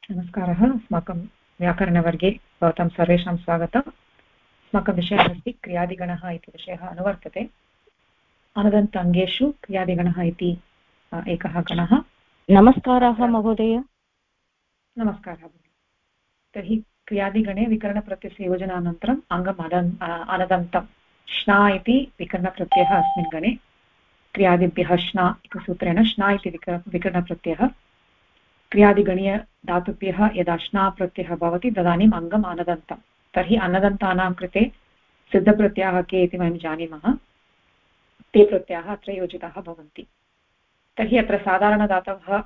नमस्कारः। अस्माकं व्याकरणवर्गे भवतां सर्वेषां स्वागतम्। अस्माकं विषयः अस्ति क्रियादिगणः इति विषयः अनुवर्तते। अनदन्त अङ्गेषु क्रियादिगणः इति एकः गणः। नमस्काराः महोदय। नमस्कारः। तर्हि क्रियादिगणे विकरणप्रत्ययस्य योजनानन्तरम् अङ्गम् अनदन्तं श्ना इति विकरणप्रत्ययः अस्मिन् गणे। क्रियादिभ्यः श्ना इति सूत्रेण श्ना इति विकरणप्रत्ययः। क्रियादिगणीयधातुभ्यः यदा श्ना प्रत्ययः भवति तदानीम् अङ्गम् अनदन्तं। तर्हि अनदन्तानां कृते सिद्धप्रत्ययाः के इति वयं जानीमः। ते प्रत्ययाः अत्र योजिताः भवन्ति। तर्हि अत्र साधारणधातवः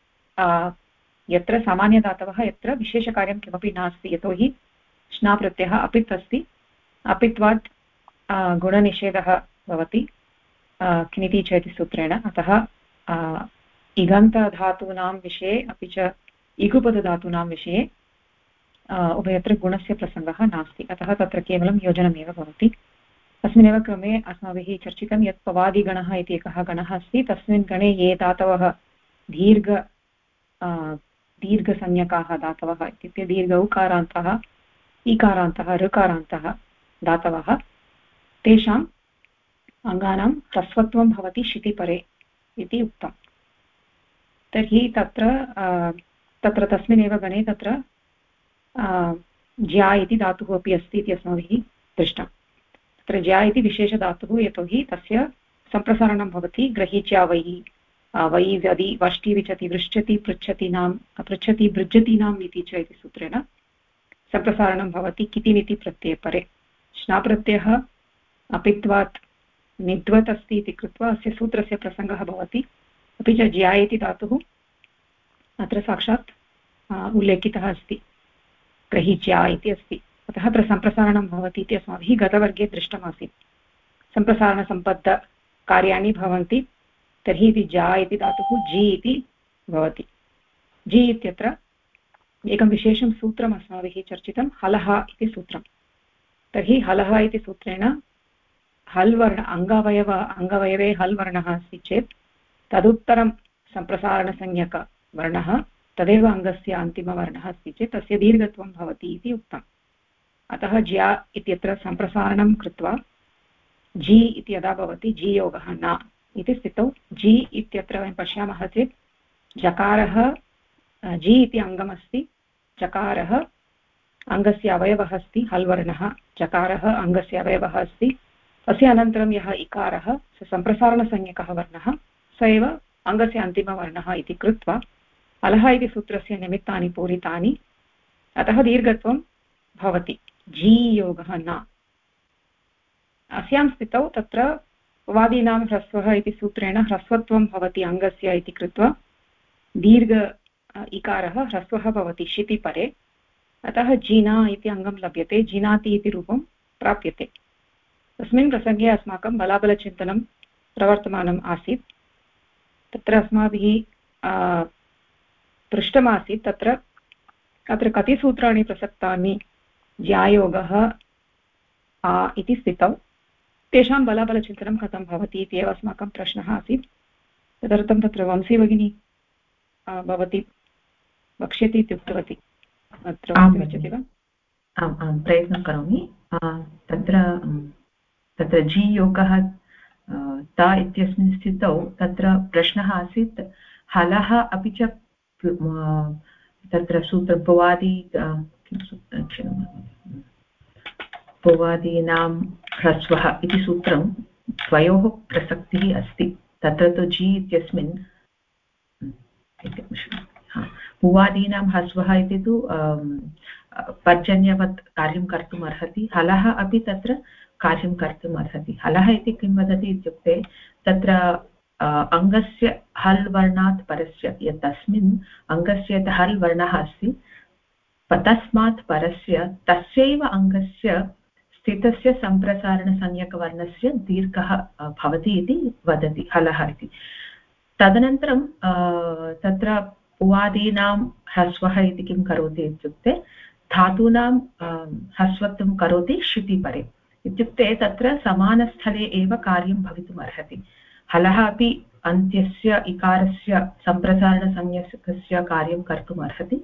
यत्र सामान्यधातवः यत्र विशेषकार्यं किमपि नास्ति, यतोहि श्ना प्रत्ययः अपित् अस्ति। अपित्वात् गुणनिषेधः भवति किनिति चेति सूत्रेण। अतः इगन्तधातूनां विषये अपि च इगुपदधातूनां विषये उभयत्र गुणस्य प्रसङ्गः नास्ति। अतः तत्र केवलं योजनमेव भवति। अस्मिन्नेव क्रमे अस्माभिः चर्चितं यत् पवादिगणः इति एकः गणः अस्ति। तस्मिन् गणे ये धातवः दीर्घसंज्ञकाः धातवः इत्युक्ते दीर्घ उकारान्तः ईकारान्तः ऋकारान्तः धातवः, तेषाम् अङ्गानां ह्रस्वत्वं भवति शितिपरे इति उक्तम्। तर्हि तत्र तस्मिन्नेव गणे तत्र ज्या इति धातुः अपि अस्ति इति अस्माभिः दृष्टम्। तत्र ज्या इति विशेषधातुः, यतोहि तस्य सम्प्रसारणं भवति ग्रहीच्या वै वै वदि वष्टि विचति वृच्छति पृच्छतीनां पृच्छति भृज्यतीनाम् इति च इति सूत्रेण सम्प्रसारणं भवति कितिनिति प्रत्यये। श्नाप्रत्ययः अपित्वात् निद्वत् अस्ति इति कृत्वा अस्य सूत्रस्य प्रसङ्गः भवति। अपि च ज्या इति धातुः अत्र साक्षात् उल्लेखितः अस्ति, ग्रहीच्या इति अस्ति। अतः अत्र सम्प्रसारणं भवति इति अस्माभिः गतवर्गे दृष्टमासीत्। सम्प्रसारणसम्बद्धकार्याणि भवन्ति तर्हि इति ज्या इति धातुः जी इति भवति। जी इत्यत्र एकं विशेषं सूत्रम् अस्माभिः चर्चितं, हलः इति सूत्रं। तर्हि हलः इति सूत्रेण हल् वर्ण अङ्गवयवे हल् वर्णः अस्ति चेत् तदुत्तरं सम्प्रसारणसंज्ञकवर्णः तदेव अङ्गस्य अन्तिमवर्णः अस्ति चेत् तस्य दीर्घत्वं भवति इति उक्तम्। अतः ज्या इत्यत्र सम्प्रसारणं कृत्वा जी इति यदा भवति जी योगः न इति स्थितौ जी इत्यत्र वयं पश्यामः चेत् जकारः जी इति अङ्गमस्ति, जकारः अङ्गस्य अवयवः अस्ति, हल् वर्णः जकारः अङ्गस्य अवयवः अस्ति। तस्य अनन्तरं यः इकारः स सम्प्रसारणसंज्ञकः वर्णः, स एव अङ्गस्य अन्तिमवर्णः इति कृत्वा हलः इति सूत्रस्य निमित्तानि पूरितानि। अतः दीर्घत्वं भवति, जी योगः न। अस्यां स्थितौ तत्र वादीनां ह्रस्वः इति सूत्रेण ह्रस्वत्वं भवति अङ्गस्य इति कृत्वा दीर्घ इकारः ह्रस्वः भवति शितिपरे। अतः जीना इति अङ्गं लभ्यते, जिनाति इति रूपं प्राप्यते। तस्मिन् प्रसङ्गे अस्माकं बलाबलचिन्तनं प्रवर्तमानम् आसीत्। तत्र अस्माभिः पृष्टमासीत् अत्र कति सूत्राणि प्रसक्तानि ज्यायोगः इति स्थितौ तेषां बलाबलचिन्तनं कथं भवति इत्येव अस्माकं प्रश्नः आसीत्। तदर्थं तत्र वंशी भगिनी भवती वक्ष्यति इति उक्तवती। अत्र वक्तुमिच्छति वा? आम् आम्, प्रयत्नं करोमि। तत्र जी योगः ता इत्यस्मिन् स्थितौ तत्र प्रश्नः आसीत्, हलः अपि च तत्र सूत्र पुवादीनां ह्रस्वः इति सूत्रं द्वयोः प्रसक्तिः अस्ति। तत्र तु जी इत्यस्मिन् पुवादीनां ह्रस्वः इति तु पर्जन्यवत् कार्यं कर्तुम् अर्हति, हलः अपि तत्र कार्यं कर्तुम् अर्हति। हलः इति किं वदति इत्युक्ते तत्र अङ्गस्य हल् वर्णात् परस्य यत् तस्मिन् अङ्गस्य यत् हल् वर्णः अस्ति तस्मात् परस्य तस्यैव अङ्गस्य स्थितस्य सम्प्रसारणसंज्ञकवर्णस्य दीर्घः भवति इति वदति हलः इति। तदनन्तरं तत्र पुवादीनां ह्रस्वः इति किं करोति इत्युक्ते धातूनां ह्रस्वत्वं करोति शितिपरे। इत्युक्ते तत्र समानस्थले एव कार्यं भवितुम् अर्हति। हलः अपि अन्त्यस्य इकारस्य सम्प्रसारणसंज्ञकस्य कार्यं कर्तुम् अर्हति,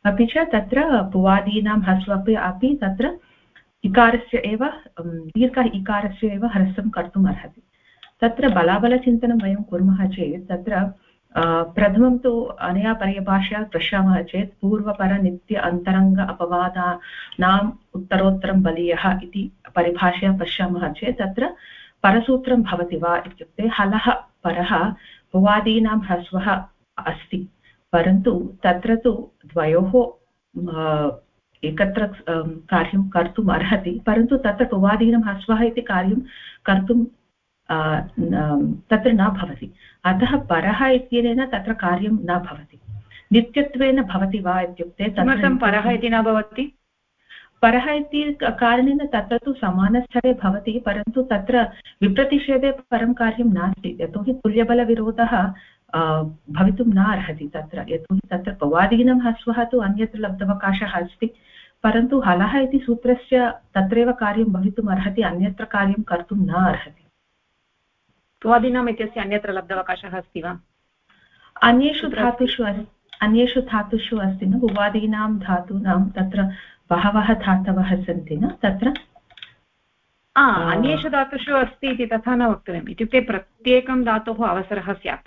अपि च तत्र भुवादीनां ह्रस्वपि अपि तत्र इकारस्य एव दीर्घ इकारस्य एव ह्रस्वं कर्तुम् अर्हति। तत्र बलाबलचिन्तनं वयं कुर्मः चेत् तत्र प्रथमं तु अनया परिभाषया पश्यामः चेत् पूर्वपरनित्य अन्तरङ्ग अपवादानाम् उत्तरोत्तरं बलीयः इति परिभाषया पश्यामः चेत् तत्र परसूत्रं भवति वा इत्युक्ते हलः परः भुवादीनां ह्रस्वः अस्ति, परन्तु तत्र तु द्वयोः एकत्र कार्यं कर्तुम् अर्हति, परन्तु तत्र भुवादीनां ह्रस्वः इति कार्यं कर्तुं तत्र न भवति। अतः परः इत्यनेन तत्र कार्यं न भवति, नित्यत्वेन भवति वा इत्युक्ते किमर्थं परः इति न भवति? परः इति कारणेन तत्र तु समानस्थले भवति, परन्तु तत्र विप्रतिषेधे परं कार्यं नास्ति, यतोहि तुल्यबलविरोधः भवितुं न अर्हति तत्र, यतोहि तत्र भुवादीनां ह्रस्वः तु अन्यत्र लब्धवकाशः अस्ति, परन्तु हलः इति सूत्रस्य तत्रैव कार्यं भवितुम् अर्हति, अन्यत्र कार्यं कर्तुं न अर्हति। भुवादीनाम् इत्यस्य अन्यत्र लब्धवकाशः अस्ति वा? अन्येषु धातुषु अस्ति न, भुवादीनां धातूनां तत्र बहवः धातवः सन्ति न तत्र। अन्येषु धातुषु अस्ति इति तथा न वक्तव्यम्, इत्युक्ते प्रत्येकं धातोः अवसरः स्यात्।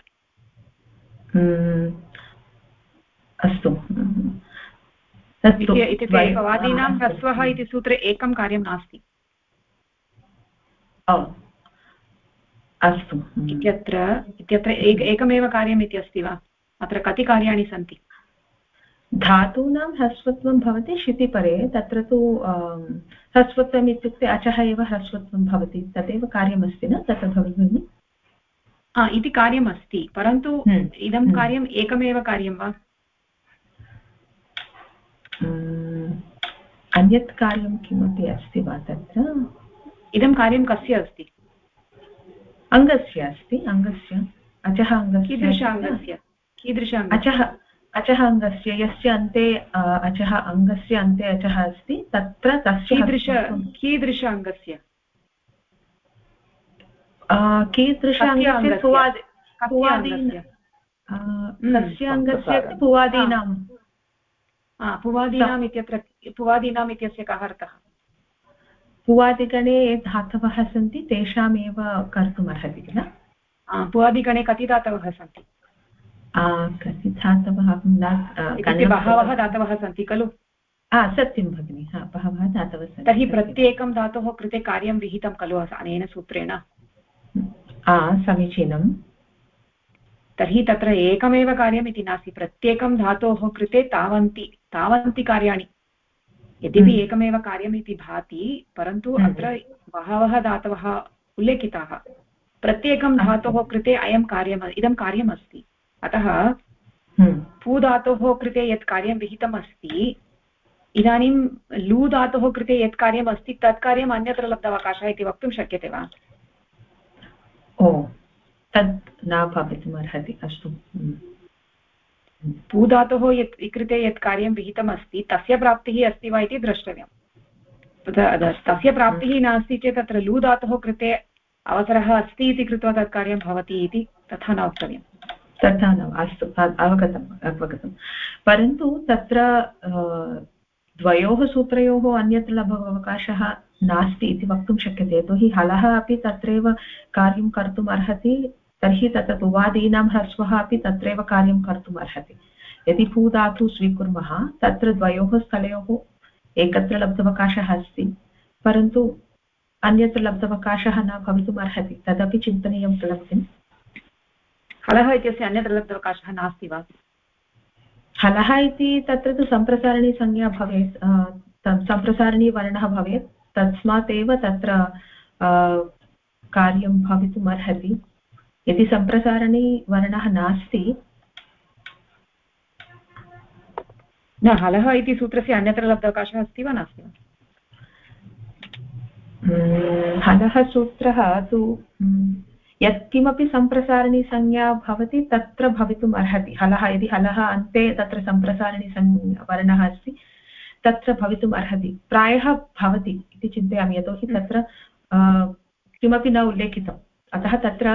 अस्तु, इत्युक्ते भुवादीनां ह्रस्वः इति सूत्रे एकं कार्यं नास्ति। अस्तु, इत्यत्र एकमेव कार्यम् इति अस्ति वा? अत्र कति कार्याणि सन्ति? धातूनां ह्रस्वत्वं भवति शितिपरे, तत्र तु ह्रस्वत्वम् इत्युक्ते अचः एव ह्रस्वत्वं भवति, तदेव कार्यमस्ति न तत्र भगिनी? इति कार्यमस्ति, परन्तु इदं कार्यम् एकमेव कार्यं वा? अन्यत् कार्यं किमपि अस्ति वा तत्र? इदं कार्यं कस्य अस्ति? अङ्गस्य अस्ति, अङ्गस्य, अचः अङ्गस्य। कीदृश अचः अङ्गस्य, यस्य अन्ते अचः, अङ्गस्य अन्ते अचः अस्ति, तत्र तस्य कीदृश अङ्गस्य? कीदृश अङ्गस्य? कस्य अङ्गस्य? भुवादीनां। भुवादीनाम् इत्यत्र भुवादीनाम् इत्यस्य कः अर्थः? भुवादिगणे ये धातवः सन्ति तेषामेव कर्तुमर्हति किल? भुवादिगणे कति धातवः सन्ति? कति धातवः बहवः धातवः सन्ति खलु? सत्यं भगिनि, बहवः धातवः सन्ति। तर्हि प्रत्येकं धातोः कृते कार्यं विहितं खलु अनेन सूत्रेण? समीचीनं। तर्हि तत्र एकमेव कार्यम् इति नास्ति, प्रत्येकं धातोः कृते तावन्ति कार्याणि। यद्यपि एकमेव कार्यम् इति भाति, परन्तु अत्र बहवः धातवः उल्लेखिताः, प्रत्येकं धातोः कृते इदं कार्यमस्ति। अतः पू धातोः कृते यत् कार्यं विहितम् अस्ति, इदानीं लू धातोः कृते यत् कार्यम् अस्ति तत् कार्यम् अन्यत्र लब्धवकाशः इति वक्तुं शक्यते वा? तद् न भवितुमर्हति। अस्तु, पू धातोः कृते यत् कार्यं विहितम् अस्ति तस्य प्राप्तिः अस्ति वा इति द्रष्टव्यम्। तस्य प्राप्तिः नास्ति चेत् तत्र लू धातोः कृते अवसरः अस्ति इति कृत्वा तत् कार्यं भवति इति तथा न वक्तव्यम्। तथा न, अस्तु, अवगतं। परन्तु तत्र द्वयोः सूत्रयोः अन्यत्र लब्धवकाशः नास्ति इति वक्तुं शक्यते, यतोहि हलः अपि तत्रैव कार्यं कर्तुम् अर्हति, तर्हि तत्र भुवादीनां ह्रस्वः अपि तत्रैव कार्यं कर्तुम् अर्हति। यदि भू धातु स्वीकुर्मः तत्र द्वयोः स्थलयोः एकत्र लब्धवकाशः अस्ति, परन्तु अन्यत्र लब्धवकाशः न भवितुम् अर्हति, तदपि चिन्तनीयं किल भगिनि? हलः इत्यस्य अन्यत्र लब्धवकाशः नास्ति वा? हलः इति तत्र तु सम्प्रसारणी संज्ञा भवेत्, सम्प्रसारणी वर्णः भवेत्, तस्मात् एव तत्र कार्यं भवितुम् अर्हति। यदि सम्प्रसारणी वर्णः नास्ति, न, हलः इति सूत्रस्य अन्यत्र लब्धवकाशः अस्ति वा नास्ति वा? हलः सूत्रः तु यत्किमपि सम्प्रसारणी संज्ञा भवति तत्र भवितुम् अर्हति। हलः, यदि हलः अन्ते तत्र सम्प्रसारणी वर्णः अस्ति तत्र भवितुम् अर्हति, प्रायः भवति इति चिन्तयामि, यतोहि तत्र किमपि न उल्लेखितम्। अतः तत्र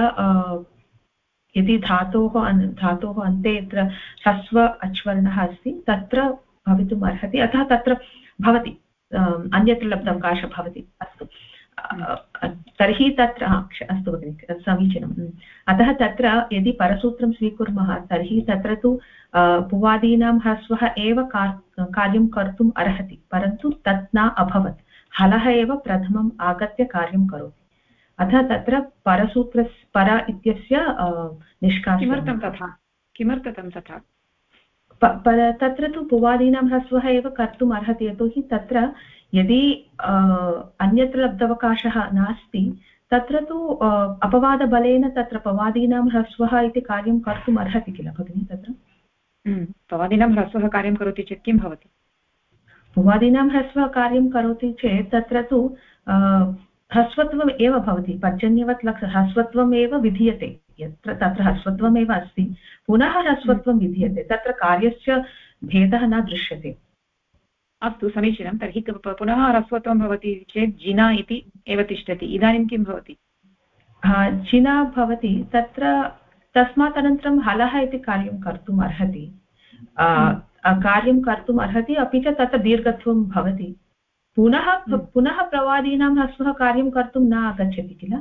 यदि धातोः अन्ते यत्र ह्रस्व अच्वर्णः अस्ति तत्र भवितुम् अर्हति अतः तत्र भवति अन्यत्र लब्धावकाशः भवति अस्तु तर्हि तत्र अस्तु भगिनि समीचीनम् अतः तत्र यदि परसूत्रं स्वीकुर्मः तर्हि तत्र तु पुवादीनां ह्रस्वः एव कार्यं कर्तुम् अर्हति परन्तु तत् न अभवत् हलः एव प्रथमम् आगत्य कार्यं करोति अतः तत्र परसूत्रस्य पर इत्यस्य निष्कासनं किमर्थं तथा तत्र तु पुवादीनां ह्रस्वः एव कर्तुम् अर्हति यतोहि तत्र यदि अन्यत्र लब्धावकाशः नास्ति तत्र तु अपवादबलेन तत्र पवादीनां ह्रस्वः इति कार्यं कर्तुम् अर्हति किल भगिनि तत्र पवादीनां ह्रस्वः कार्यं करोति चेत् किं भवति पुवादीनां ह्रस्वः कार्यं करोति चेत् तत्र तु ह्रस्वत्वम् एव भवति पर्जन्यवत् ह्रस्वत्वम् एव विधीयते यत्र तत्र ह्रस्वत्वमेव अस्ति पुनः ह्रस्वत्वं विधीयते तत्र कार्यस्य भेदः न दृश्यते अस्तु समीचीनं तर्हि पुनः ह्रस्वत्वं भवति चेत् जिना इति एव तिष्ठति इदानीं किं भवति जिना भवति तत्र तस्मात् अनन्तरं हलः इति कार्यं कर्तुम् अर्हति कार्यं कर्तुम् अर्हति अपि च तत्र दीर्घत्वं भवति पुनः प्रवादीनां ह्रस्वः कार्यं कर्तुं न आगच्छति किल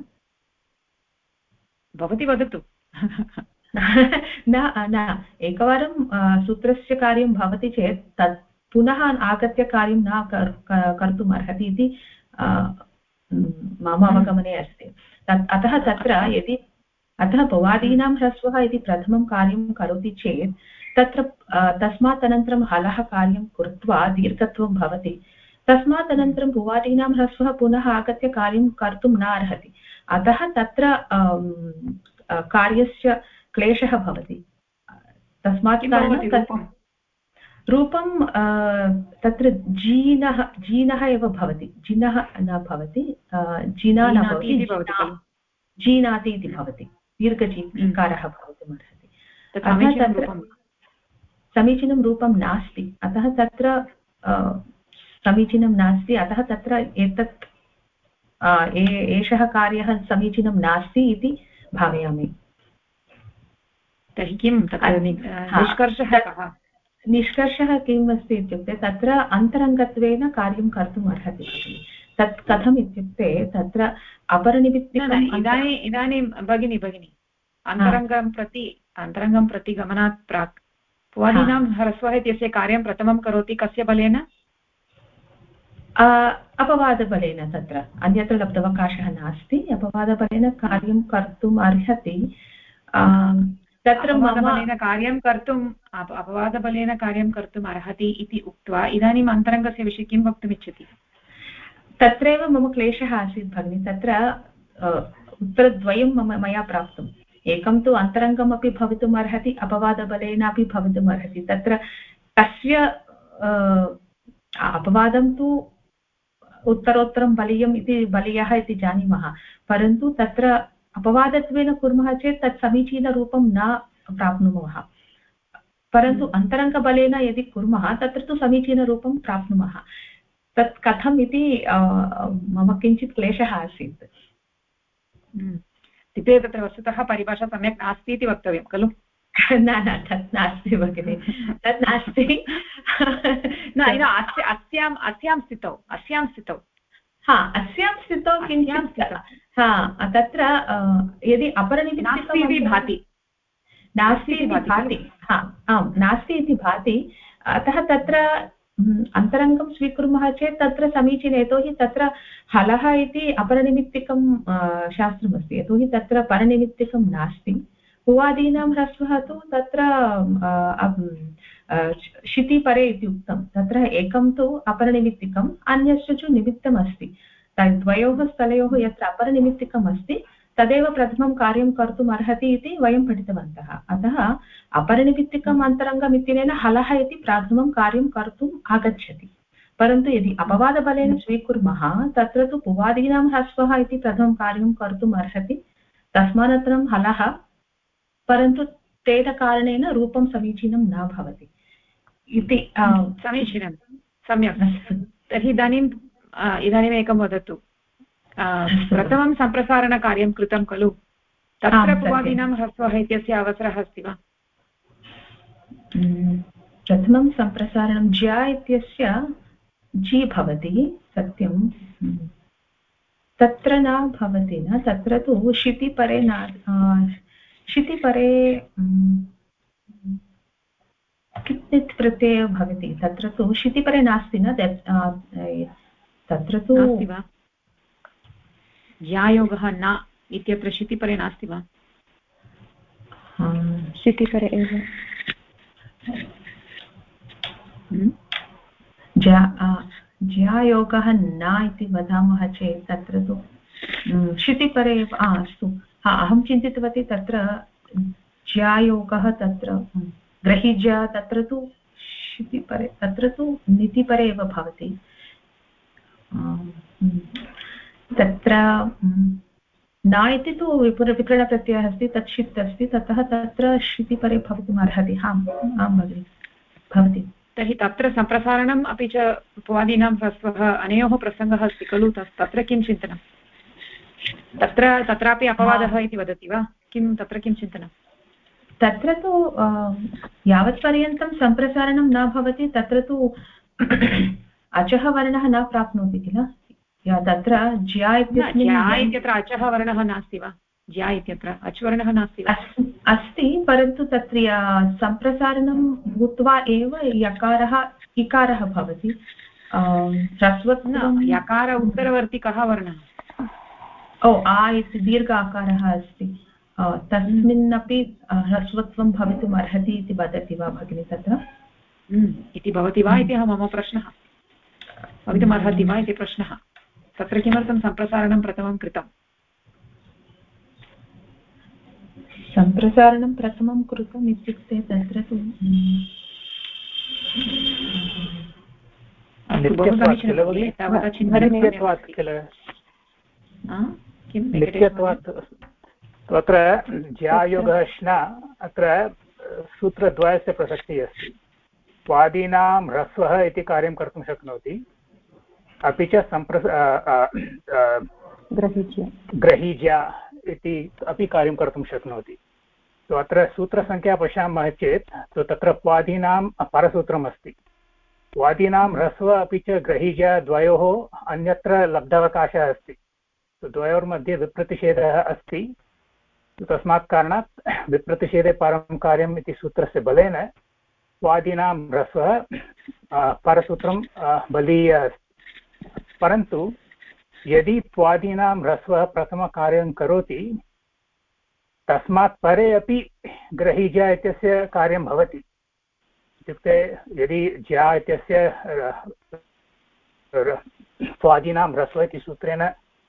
भवती वदतु न एकवारं सूत्रस्य कार्यं भवति चेत् तत् पुनः आगत्य कार्यं न कर्तुम् अर्हति इति मम अवगमने अस्ति अतः तत्र यदि अतः पुवादीनां ह्रस्वः इति प्रथमं कार्यं करोति चेत् तत्र तस्मात् अनन्तरं हलः कार्यं कृत्वा दीर्घत्वं भवति तस्मात् अनन्तरं पुवादीनां ह्रस्वः पुनः आगत्य कार्यं कर्तुं न अर्हति अतः तत्र कार्यस्य क्लेशः भवति तस्मात् रूपं तत्र जीनः एव भवति जिनः न भवति जिना न भवति जीनाति इति भवति दीर्घजीकारः भवितुम् अर्हति तत्र समीचीनं रूपं नास्ति अतः तत्र समीचीनं नास्ति अतः तत्र एतत् एषः कार्यः समीचीनं नास्ति इति भावयामि तर्हि किं निष्कर्षः किम् अस्ति इत्युक्ते तत्र अन्तरङ्गत्वेन कार्यं कर्तुम् अर्हति तत् कथम् इत्युक्ते तत्र अपरनिमित्तिकम् इदानीं भगिनी अन्तरङ्गं प्रति गमनात् प्राक् पुवादीनां ह्रस्वः इत्यस्य कार्यं प्रथमं करोति कस्य बलेन अपवादबलेन तत्र अन्यत्र लब्धावकाशः नास्ति अपवादबलेन कार्यं कर्तुम् अर्हति तत्र अपवादबलेन कार्यं कर्तुम् अर्हति इति उक्त्वा इदानीम् अन्तरङ्गस्य विषये किं वक्तुमिच्छति तत्रैव मम क्लेशः आसीत् भगिनि तत्र उत्तरद्वयं मया प्राप्तम् एकं तु अन्तरङ्गमपि भवितुम् अर्हति अपवादबलेन अपि भवितुम् अर्हति तत्र कस्य अपवादं तु उत्तरोत्तरं बलीयः इति जानीमः परन्तु तत्र अपवादत्वेन कुर्मः चेत् तत् समीचीनरूपं न प्राप्नुमः परन्तु अन्तरङ्गबलेन यदि कुर्मः तत्र तु समीचीनरूपं प्राप्नुमः तत् कथम् इति मम किञ्चित् क्लेशः आसीत् इत्युक्ते तत्र वस्तुतः परिभाषा सम्यक् नास्ति इति वक्तव्यं खलु न तत् नास्ति भगिनि तत् नास्ति अस्यां स्थितौ किञ्चित् तत्र यदि अपरनिमित्तिकं नास्ति इति भाति अतः तत्र अन्तरङ्गं स्वीकुर्मः चेत् तत्र समीचीनं यतोहि तत्र हलः इति अपरनिमित्तिकं शास्त्रमस्ति यतोहि तत्र परनिमित्तिकं नास्ति पुवादीनां ह्रस्वः तु तत्र शितिपरे इति उक्तं तत्र एकं तु अपरनिमित्तिकम् अन्यस्य च निमित्तम् अस्ति तद्वयोः स्थलयोः यत्र अपरनिमित्तिकम् अस्ति तदेव प्रथमं कार्यं कर्तुम् अर्हति इति वयं पठितवन्तः अतः अपरनिमित्तिकम् अन्तरङ्गम् इत्यनेन हलः इति प्रथमं कार्यं कर्तुम् आगच्छति परन्तु यदि अपवादबलेन स्वीकुर्मः तत्र तु पुवादीनां ह्रस्वः इति प्रथमं कार्यं कर्तुम् अर्हति तस्मानन्तरं हलः परन्तु तेन कारणेन रूपं समीचीनं न भवति इति समीचीनं सम्यक् तर्हि इदानीम् एकं वदतु प्रथमं सम्प्रसारणकार्यं कृतं खलु तत्र पुवादीनां ह्रस्वः इत्यस्य अवसरः अस्ति वा प्रथमं सम्प्रसारणं ज्या इत्यस्य जी भवति सत्यं तत्र न भवति न तत्र तु क्षितिपरे न क्षितिपरे किञ्चित् प्रत्ययः भवति तत्र तु क्षितिपरे नास्ति न तत्र तु नास्ति वा ज्यायोगः न इत्यत्र क्षितिपरे नास्ति वा क्षितिपरे एव ज्यायोगः न इति वदामः चेत् तत्र तु क्षितिपरे एव अस्तु अहं चिन्तितवती तत्र ज्यायोगः तत्र ग्रहीज्या तत्र तु क्षितिपरे तत्र तु नीतिपरे एव भवति तत्र न इति तु विकरणप्रत्ययः अस्ति तत् षित् अस्ति ततः तत्र क्षितिपरे भवितुम् अर्हति आं भगिनि भवति तर्हि तत्र सम्प्रसारणम् अपि च पुवादीनां ह्रस्वः अनयोः प्रसङ्गः अस्ति खलु तत्र किं चिन्तनं तत्रापि अपवादः इति वदति वा किं तत्र किं चिन्तनं तत्र तु यावत्पर्यन्तं सम्प्रसारणं न भवति तत्र तु अचः वर्णः न प्राप्नोति किल तत्र ज्या इत्यत्र अचः वर्णः नास्ति वा ज्या इत्यत्र अच्वर्णः नास्ति वा अस्ति परन्तु तत्र सम्प्रसारणं भूत्वा एव यकारः इकारः भवति ह्रस्वत्वं यकार उत्तरवर्ति कः वर्णः आ इति दीर्घ आकारः अस्ति तस्मिन्नपि ह्रस्वत्वं भवितुम् अर्हति इति वदति वा भगिनि तत्र इति भवति वा इति मम प्रश्नः भवितुम् अर्हति वा इति प्रश्नः तत्र किमर्थं सम्प्रसारणं प्रथमं कृतं सम्प्रसारणं प्रथमं कृतम् इत्युक्ते तत्र तु तत्र ज्यायोगः श्न अत्र सूत्रद्वयस्य प्रसक्तिः अस्ति स्वादीनां ह्रस्वः इति कार्यं कर्तुं शक्नोति अपि च ग्रहीज्या इति अपि कार्यं कर्तुं शक्नोति तो अत्र सूत्रसङ्ख्या पश्यामः चेत् तो तत्र स्वादीनां परसूत्रम् अस्ति स्वादीनां ह्रस्व अपि च ग्रहीज्या द्वयोः अन्यत्र लब्धावकाशः अस्ति तो द्वयोर्मध्ये विप्रतिषेधः अस्ति तस्मात् कारणात् विप्रतिषेधे परं कार्यम् इति सूत्रस्य बलेन स्वादीनां ह्रस्वः परसूत्रं बलीयः अस्ति परन्तु यदि स्वादीनां ह्रस्वः प्रथमकार्यं करोति तस्मात् परे अपि ग्रहीज्या इत्यस्य कार्यं भवति इत्युक्ते यदि ज्या इत्यस्य स्वादीनां ह्रस्व इति सूत्रेण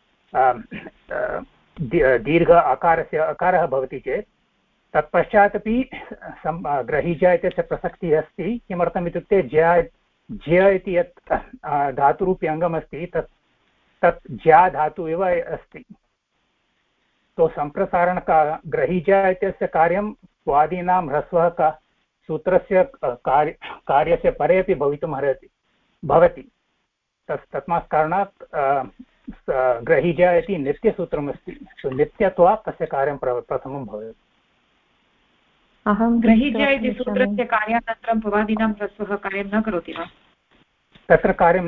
दीर्घ आकारस्य अकारः भवति चेत् तत्पश्चात् अपि ग्रहीज्या इत्यस्य प्रसक्तिः अस्ति किमर्थम् इत्युक्ते ज्य इति यत् धातुरूपी अङ्गमस्ति तत् ज्या धातु एव अस्ति तो सम्प्रसारणग्रहीज्या इत्यस्य कार्यं स्वादीनां ह्रस्वः सूत्रस्य कार्यस्य परे अपि भवितुम् अर्हति भवति तस्मात् कारणात् ग्रहीज्या इति नित्यसूत्रमस्ति तो नित्यत्वात् तस्य कार्यं प्रथमं भवति अहं ग्रहीज्या इति सूत्रस्य कार्यानन्तरं पुवादीनां ह्रस्वः कार्यं न करोति वा तत्र कार्यं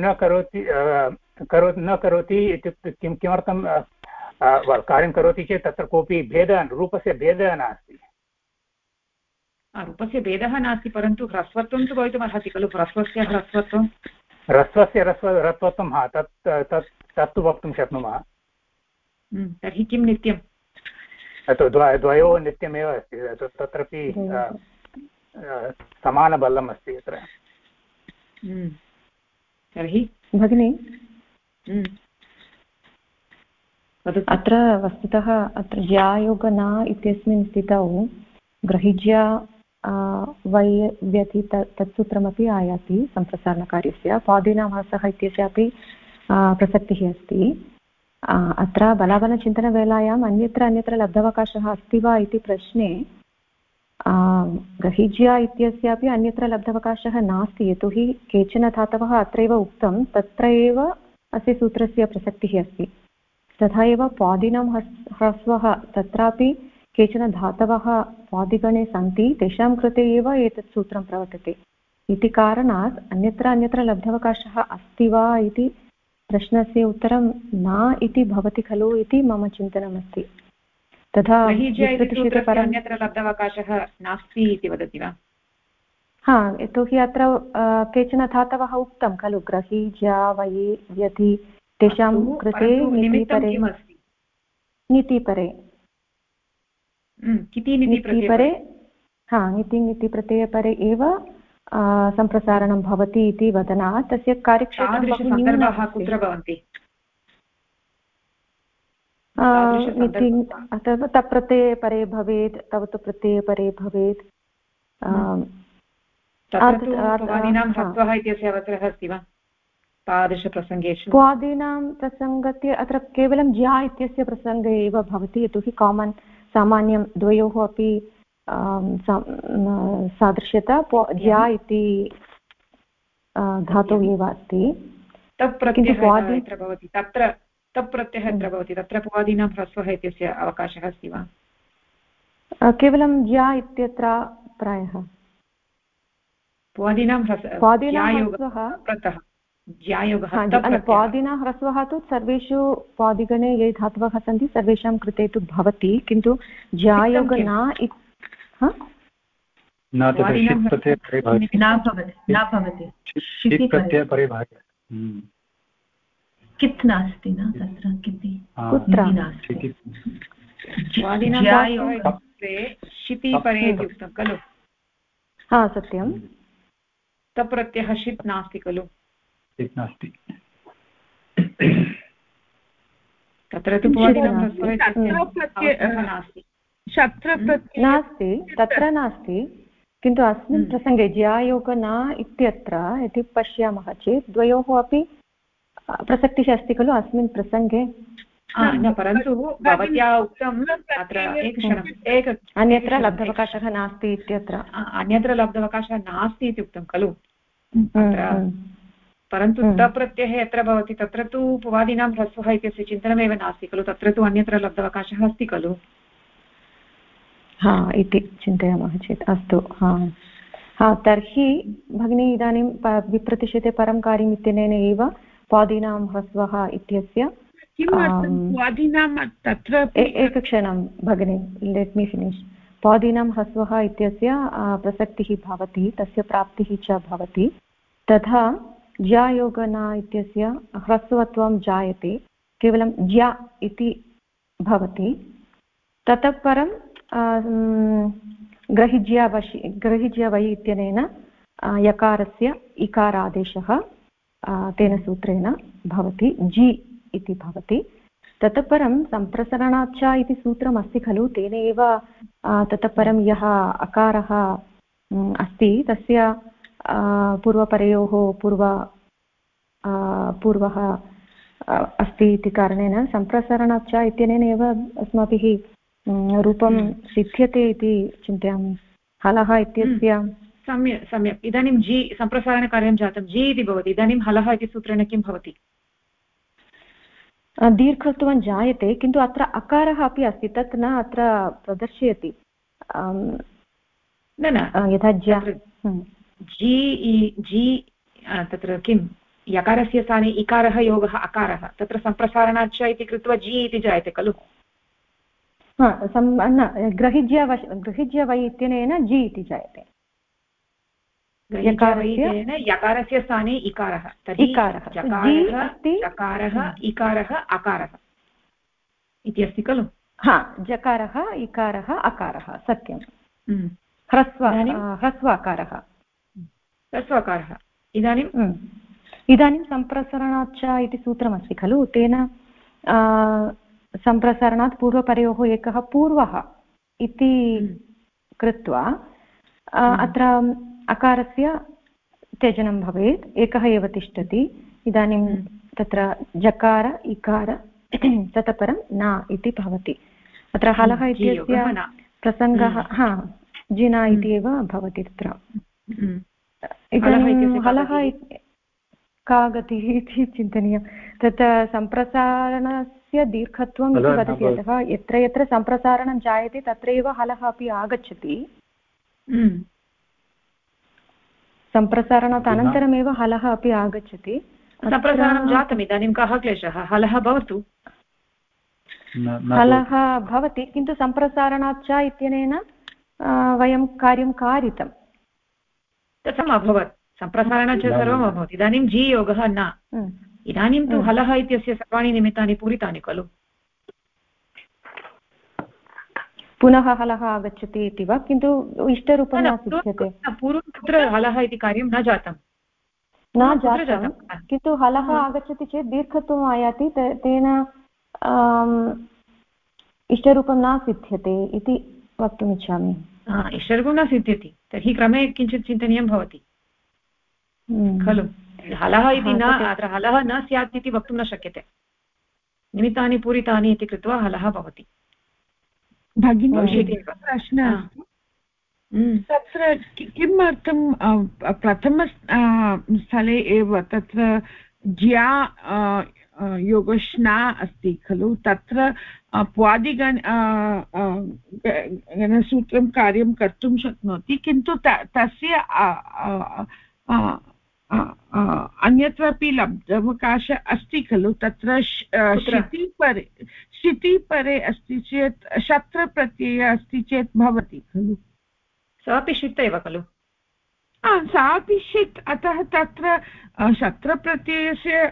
न करोति इत्युक्ते किमर्थं कार्यं करोति चेत् तत्र कोऽपि भेदः रूपस्य भेदः नास्ति रूपस्य भेदः नास्ति परन्तु ह्रस्वत्वं तु भवितुम् अर्हति खलु ह्रस्वत्वं ह्रस्वत्वं हा तत्तु वक्तुं शक्नुमः तर्हि किं नित्यं द्वयोः नित्यमेव अस्ति तत्रापि समानबलम् अस्ति अत्र तर्हि भगिनि अत्र वस्तुतः अत्र ज्यायोग न इत्यस्मिन् स्थितौ ग्रहीज्या वै व्यति तत्सूत्रमपि आयाति सम्प्रसारणकार्यस्य स्वादीनां ह्रस्वः इत्यस्यापि प्रसक्तिः अस्ति अत्र बलाबलचिन्तनवेलायाम् अन्यत्र लब्धावकाशः अस्ति वा इति प्रश्ने ग्रहीज्या इत्यस्यापि अन्यत्र लब्धावकाशः नास्ति यतोहि केचन धातवः अत्रैव उक्तं तत्र एव अस्य सूत्रस्य प्रसक्तिः अस्ति तथा एव स्वादीनां ह्रस्वः तत्रापि केचन धातवः स्वादिगणे सन्ति तेषां कृते एव एतत् सूत्रं प्रवर्तते इति कारणात् अन्यत्र लब्धावकाशः अस्ति वा इति प्रश्नस्य उत्तरं न इति भवति खलु इति मम चिन्तनमस्ति। तथा अन्यत्र लब्धावकाशः नास्ति इति वदति वा? हा, यतोहि अत्र केचन धातवः उक्तं खलु, ग्रही ज्या वयि व्यति, तेषां कृते नीतिपरे नीतिप्रत्ययपरे एव सम्प्रसारणं भवति इति वदनात् तस्य कार्यक्षेत्रं कुत्र भवन्ति? अथवा तप्रत्यये परे भवेत्, तव तु प्रत्यये परे भवेत्। इत्यस्य अवसरः अस्ति वा तादृशप्रसङ्गेषु? स्वादीनां प्रसङ्गस्य अत्र केवलं ज्या इत्यस्य प्रसङ्गे एव भवति, यतोहि कामन् सामान्यं द्वयोः अपि सादृश्यता ज्या इति धातुः एव अस्ति। तत् प्रत्ययः यत्र भवति तत्र पुवादीनां ह्रस्वः इत्यस्य अवकाशः अस्ति वा? केवलं ज्या इत्यत्र प्रायः पुवादीनां पादिना ह्रस्वः तु सर्वेषु पादिगणे ये धातवः सन्ति सर्वेषां कृते तु भवति, किन्तु ज्यायोग कित् नास्ति न तत्र कुत्र शिति परे इति उक्तं खलु? हा, सत्यं। तप्रत्ययः शित् नास्ति खलु? नास्ति, तत्र तु नास्ति, तत्र नास्ति, किन्तु अस्मिन् प्रसङ्गे ज्यायोग न इत्यत्र यदि पश्यामः चेत् द्वयोः अपि प्रसक्तिः अस्ति खलु अस्मिन् प्रसङ्गे। परन्तु भवत्या उक्तम् अत्र अन्यत्र लब्धावकाशः नास्ति इत्यत्र, अन्यत्र लब्धावकाशः नास्ति इति उक्तं खलु परन्तु तप्रत्ययः यत्र भवति तत्र तु पुवादीनां ह्रस्वः इत्यस्य चिन्तनमेव नास्ति खलु, तत्र तु अन्यत्र लब्धावकाशः अस्ति खलु। हा इति चिन्तयामः चेत् अस्तु। हा, तर्हि भगिनी इदानीं विप्रतिशते परं कार्यम् इत्यनेन एव पादीनां ह्रस्वः इत्यस्य एकक्षणं भगिनी, लेट् मी फिनिश्। पादीनां ह्रस्वः इत्यस्य प्रसक्तिः भवति, तस्य प्राप्तिः च भवति। तथा ज्यायोग न इत्यस्य ह्रस्वत्वं जायते, केवलं ज्या इति भवति। ततः परं ग्रहिज्या वै इत्यनेन यकारस्य इकारादेशः तेन सूत्रेण भवति, जि इति भवति। ततः परं सम्प्रसरणाच्च इति सूत्रम् अस्ति खलु, तेन एव ततः परं यः अकारः अस्ति तस्य पूर्वपरयोः पूर्वः अस्ति इति कारणेन सम्प्रसरणाच्च इत्यनेन एव अस्माभिः रूपं सिद्ध्यते इति चिन्तयामि। हलः इत्यस्य सम्यक्। इदानीं जि सम्प्रसारणकार्यं जातं, जि इति भवति, इदानीं हलः इति सूत्रेण किं भवति? दीर्घत्वं जायते, किन्तु अत्र अकारः अपि अस्ति, तत् न अत्र प्रदर्शयति। यथा जि तत्र किं यकारस्य स्थाने इकारः योगः अकारः, तत्र सम्प्रसारणाच्च इति कृत्वा जि इति जायते खलु? ग्रहिज्य वै इत्यनेन जि इति जायते। यकारस्य स्थाने इकारः, चकारः इकारः अकारः इति अस्ति खलु? हा, जकारः इकारः अकारः, सत्यं। ह्रस्वाकारः इदानीं सम्प्रसरणाच्च इति सूत्रमस्ति खलु, तेन सम्प्रसरणात् पूर्वपरयोः एकः पूर्वः इति कृत्वा अत्र अकारस्य त्यजनं भवेत्, एकः एव तिष्ठति। इदानीं तत्र जकार इकार ततः परं न इति भवति। अत्र हलः इत्यस्य प्रसङ्गः जिना इति एव भवति तत्र। इदानीं हलः का गतिः इति चिन्तनीयं। तत् सम्प्रसारणस्य दीर्घत्वम् इति वदति, अतः यत्र यत्र सम्प्रसारणं जायते तत्रैव हलः अपि आगच्छति। सम्प्रसारणात् अनन्तरमेव हलः अपि आगच्छति। सम्प्रसारणं जातम्, इदानीं कः क्लेशः? हलः भवतु, हलः भवति, किन्तु सम्प्रसारणात् च इत्यनेन वयं कार्यं कारितं तथम् अभवत्। सम्प्रसारणात् च सर्वम् अभवत्। इदानीं जी योगः न, इदानीं तु हलः इत्यस्य सर्वाणि निमित्तानि पूरितानि खलु। पुनः हलः आगच्छति इति वा? किन्तु इष्टरूपं न सिद्ध्यते। पूर्वं कुत्र हलः इति कार्यं न जातं, न जातं, किन्तु हलः आगच्छति चेत् दीर्घत्वम् आयाति, तेन इष्टरूपं न सिद्ध्यते इति वक्तुमिच्छामि। इष्टरूपं न सिद्ध्यति तर्हि क्रमे किञ्चित् चिन्तनीयं भवति खलु। हलः इति न, अत्र हलः न स्यात् इति वक्तुं न शक्यते। निमित्तानि पूरितानि इति कृत्वा हलः भवति। भगिनी प्रश्नः अस्ति, तत्र किमर्थं प्रथमस्थले एव तत्र ज्या योगश्ना अस्ति खलु, तत्र गणसूत्रं कार्यं कर्तुं शक्नोति, किन्तु तस्य अन्यत्रापि लब्धावकाश अस्ति खलु। तत्र शितिपरे अस्ति चेत् शत्रप्रत्ययः अस्ति चेत् भवति खलु। सापि शित् एव खलु। सापि शित्, अतः तत्र शत्रप्रत्ययस्य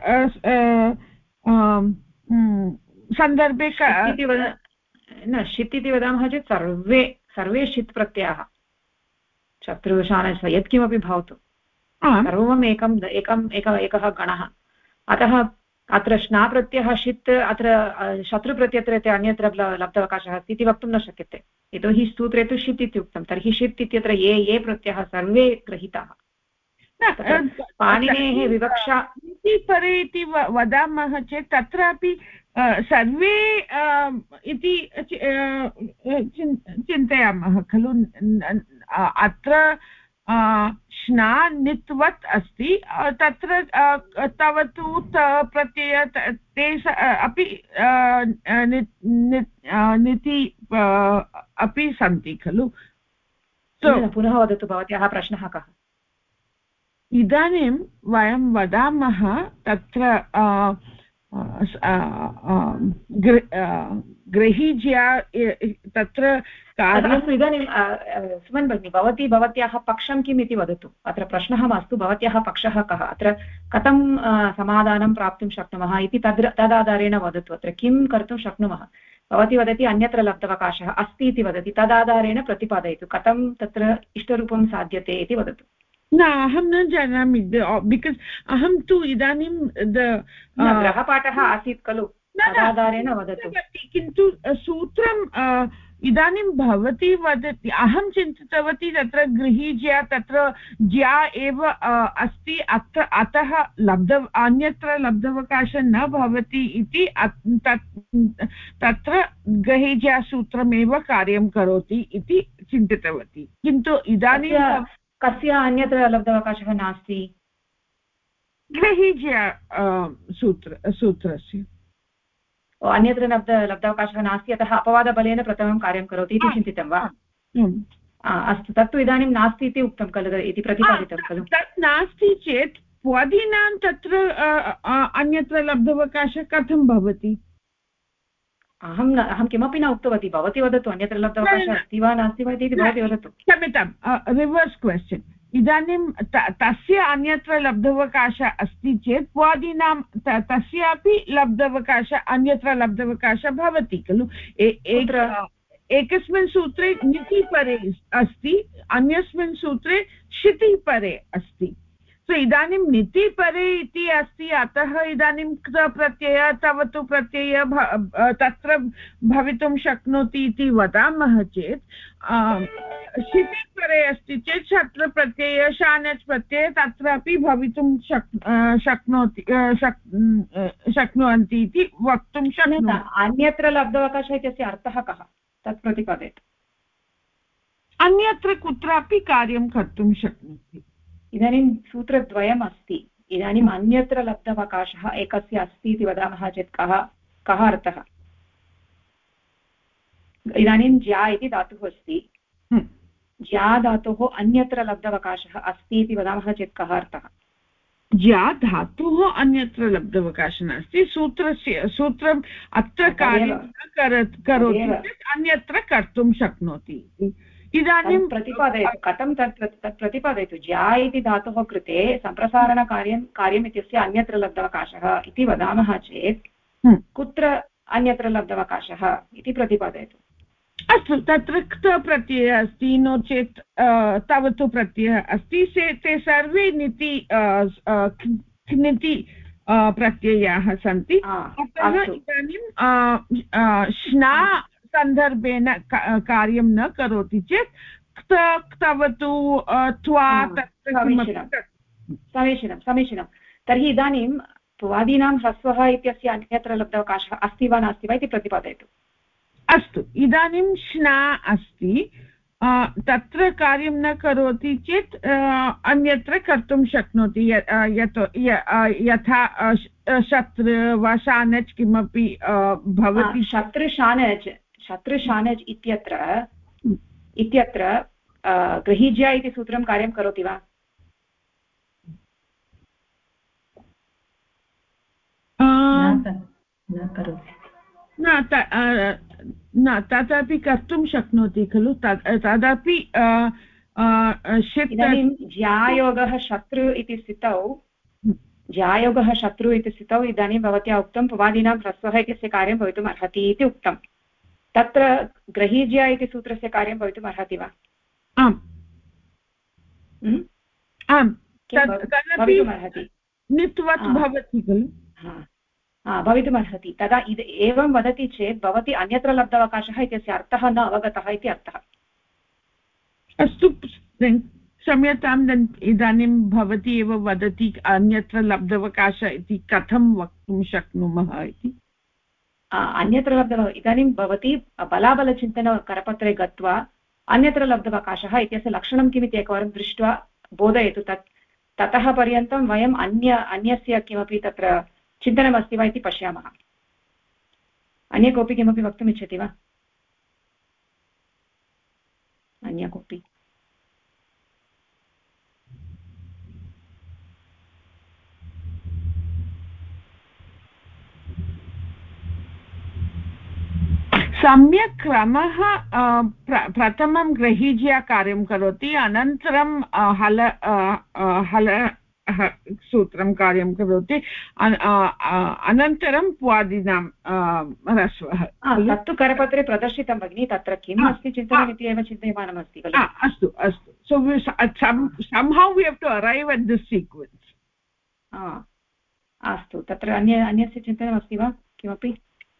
सन्दर्भे न शित् इति वदामः चेत् सर्वे शित् प्रत्ययाः, शत्रुशानस्य यत्किमपि भवतु सर्वम् एकः गणः। अतः अत्र श्ना प्रत्ययः शित्, अत्र शत्रुप्रत्ययत्र अन्यत्र लब्धावकाशः अस्ति इति वक्तुं न शक्यते, यतोहि सूत्रे तु शित् इति उक्तं। तर्हि शित् इत्यत्र ये प्रत्ययः सर्वे गृहीताः। पाणिनेः विवक्षा परे इति वदामः चेत् तत्रापि सर्वे इति चिन्तयामः खलु। अत्र श्ना नित्वत् अस्ति, तत्र तवतु प्रत्यय ते अपि निति अपि सन्ति खलु। पुनः वदतु, भवत्याः प्रश्नः कः? इदानीं वयं वदामः तत्र गृहीज्या तत्र कार्यम्। इदानीं सुमन् भगिनी, भवती भवत्याः पक्षं किम् इति वदतु। अत्र प्रश्नः मास्तु, भवत्याः पक्षः कः, अत्र कथं समाधानं प्राप्तुं शक्नुमः इति तदाधारेण वदतु। अत्र किं कर्तुं शक्नुमः? भवती वदति अन्यत्र लब्धावकाशः अस्ति इति वदति, तदाधारेण प्रतिपादयतु कथं तत्र इष्टरूपं साध्यते इति वदतु। न, अहं न जानामि, बिकास् अहं तु इदानीं गृहपाठः आसीत् खलु, तदाधारेण वदतु। किन्तु सूत्रं इदानीं भवती वदति, अहं चिन्तितवती तत्र गृहीज्या तत्र ज्या एव अस्ति, अतः अन्यत्र लब्धावकाशः न भवति इति तत्र गृहीज्या सूत्रमेव कार्यं करोति इति चिन्तितवती। किन्तु इदानीं कस्य अन्यत्र लब्धावकाशः नास्ति? गृहीज्या सूत्रस्य अन्यत्र लब्धावकाशः नास्ति, अतः अपवादबलेन प्रथमं कार्यं करोति इति चिन्तितं वा? अस्तु, तत्तु इदानीं नास्ति इति उक्तं खलु, इति प्रतिपादितं खलु। तत् नास्ति चेत् क्वदीनां तत्र अन्यत्र लब्धावकाशः कथं भवति? अहं किमपि न उक्तवती, भवती वदतु अन्यत्र लब्धावकाशः अस्ति वा नास्ति वा इति भवती वदतु। क्षम्यतां, रिवर्स् क्वश्चन्। इदानीं तस्य अन्यत्र लब्धावकाशः अस्ति चेत् क्वादीनां तस्यापि अन्यत्र लब्धावकाशः भवति खलु। एकस्मिन् सूत्रे नितिपरे अस्ति, अन्यस्मिन् सूत्रे शितिपरे अस्ति। सो इदानीं नितिपरे इति अस्ति, अतः इदानीं प्रत्यय तवतु प्रत्यय तत्र भवितुं शक्नोति इति वदामः चेत्, शितिपरे अस्ति चेत् शत्रप्रत्यय शानच् प्रत्यय तत्रापि भवितुं शक्नुवन्ति इति वक्तुं शक्नुमः। अन्यत्र लब्धावकाशः इत्यस्य अर्थः कः, तत् प्रतिपादयतु। अन्यत्र कुत्रापि कार्यं कर्तुं शक्नोति। इदानीं सूत्रद्वयम् अस्ति, इदानीम् अन्यत्र लब्धावकाशः एकस्य अस्ति इति वदामः चेत् कः अर्थः? इदानीं ज्या इति धातुः अस्ति, ज्या धातोः अन्यत्र लब्धवकाशः अस्ति इति वदामः चेत् कः अर्थः? ज्या धातुः अन्यत्र लब्धवकाशः नास्ति, सूत्रम् अत्र कार्यं न करोति चेत् अन्यत्र कर्तुं शक्नोति। इदानीं प्रतिपादयतु, कथं तत् प्रतिपादयतु। ज्या इति धातोः कृते सम्प्रसारणकार्यम् इत्यस्य अन्यत्र लब्धवकाशः इति वदामः चेत् कुत्र अन्यत्र लब्धवकाशः इति प्रतिपादयतु। अस्तु, तत्र क्त प्रत्ययः अस्ति, नो चेत् तावत् प्रत्ययः अस्ति, ते सर्वे निति प्रत्ययाः सन्ति। अतः इदानीं श्ना सन्दर्भेन कार्यं न करोति चेत् क्त, क्तवतु, त्वा, समीचीनं। तर्हि इदानीं त्वादीनां ह्रस्वः इत्यस्य अन्यत्र लब्धवकाशः अस्ति वा नास्ति वा इति प्रतिपादयतु। अस्तु, इदानीं श्ना अस्ति, तत्र कार्यं न करोति चेत् अन्यत्र कर्तुं शक्नोति, यथा शत्रु वा शानच् किमपि भवति। शत्रुशानच् इत्यत्र गृहीज्या इति सूत्रं कार्यं करोति वा? न करोति। न, तदपि कर्तुं शक्नोति खलु, तदपि इदानीं ज्यायोगः शत्रु इति स्थितौ इदानीं भवत्या उक्तं पुवादीनां ह्रस्वः इत्यस्य कार्यं भवितुम् अर्हति इति उक्तं। तत्र गृहीज्या इति सूत्रस्य कार्यं भवितुम् अर्हति वा? आम्, भवितुमर्हति, नित्वत् भवति खलु, भवितुमर्हति। तदा एवं वदति चेत् भवती अन्यत्र लब्धवकाशः इत्यस्य अर्थः न अवगतः इति अर्थः। अस्तु, क्षम्यताम्, इदानीं भवती एव वदति अन्यत्र लब्धवकाशः इति कथं वक्तुं शक्नुमः इति। अन्यत्र इदानीं भवती बलाबलचिन्तनकरपत्रे गत्वा अन्यत्र लब्धवकाशः इत्यस्य लक्षणं किमिति एकवारं दृष्ट्वा बोधयतु। ततः पर्यन्तं वयम् अन्यस्य किमपि तत्र चिन्तनमस्ति वा इति पश्यामः। अन्य कोऽपि किमपि वक्तुम् इच्छति वा? अन्य कोऽपि? सम्यक् क्रमः प्रथमं गृहीज्या कार्यं करोति, अनन्तरं हल सूत्रं कार्यं करोति, अनन्तरं पुवादीनां ह्रस्वः। तत्तु करपत्रे प्रदर्शितं भगिनि, तत्र किम् अस्ति चिन्तनमिति एव चिन्तयमानमस्ति खलु। अस्तु, so somehow we have to arrive at this sequence. अस्तु, तत्र अन्यस्य चिन्तनमस्ति वा किमपि?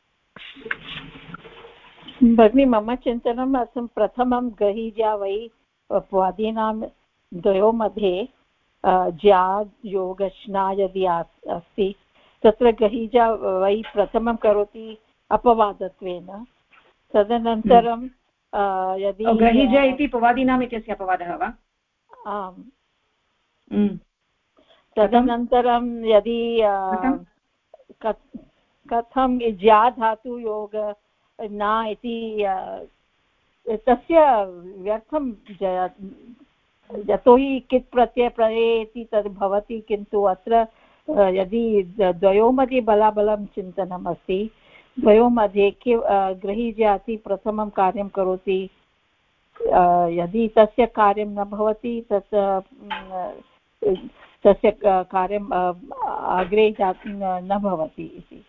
भगिनी, मम चिन्तनम् अस्ति, प्रथमं गृहीज्या वै पुवादीनां द्वयोः मध्ये ज्या योगश्ना यदि अस्ति, तत्र गृहीजा वै प्रथमं करोति अपवादत्वेन, तदनन्तरं यदि गृहीजा इति पुवादीनाम् इत्यस्य अपवादः वा? आम्, तदनन्तरं यदि कथं ज्या धातु योग न इति तस्य व्यर्थं, यतोहि कित् प्रत्यय प्रयेति तद् भवति, किन्तु अत्र यदि द्वयोः मध्ये बलाबलं चिन्तनम् अस्ति, द्वयोः मध्ये गृहीजाति प्रथमं कार्यं करोति, यदि तस्य कार्यं न भवति तस्य कार्यम् अग्रे न भवति इति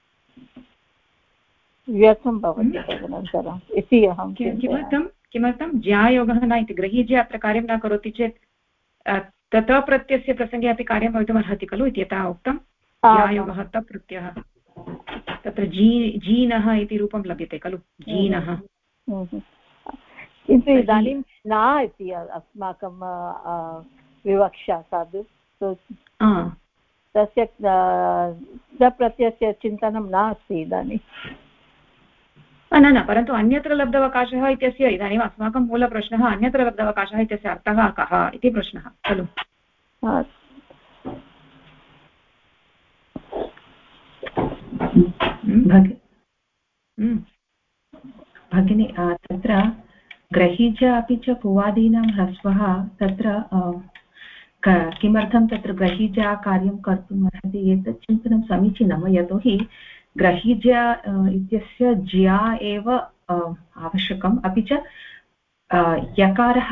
व्यर्थं भवति तदनन्तरम् इति अहं किमर्थं ज्यायोगः न इति गृहीज्य अत्र कार्यं न करोति चेत् ततः प्रत्ययस्य प्रसङ्गे अपि कार्यं भवितुम् अर्हति खलु इति यथा उक्तं। ज्यायोगः तप्रत्ययः, तत्र जीनः इति रूपं लभ्यते खलु, जीनः। किन्तु इदानीं न इति अस्माकं विवक्षा साधु, तस्य प्रत्ययस्य चिन्तनं नास्ति इदानीं। न, परन्तु अन्यत्र लब्धवकाशः इत्यस्य, इदानीम् अस्माकं मूलप्रश्नः अन्यत्र लब्धवकाशः इत्यस्य अर्थः कः इति प्रश्नः खलु। भगिनी, तत्र ग्रहीज अपि च भुवादीनां ह्रस्वः तत्र किमर्थं तत्र ग्रहीजा कार्यं कर्तुम् अर्हति एतत् चिन्तनं समीचीनं यतोहि ग्रहीजा इत्यस्य ज्या एव आवश्यकम् अपि च यकारः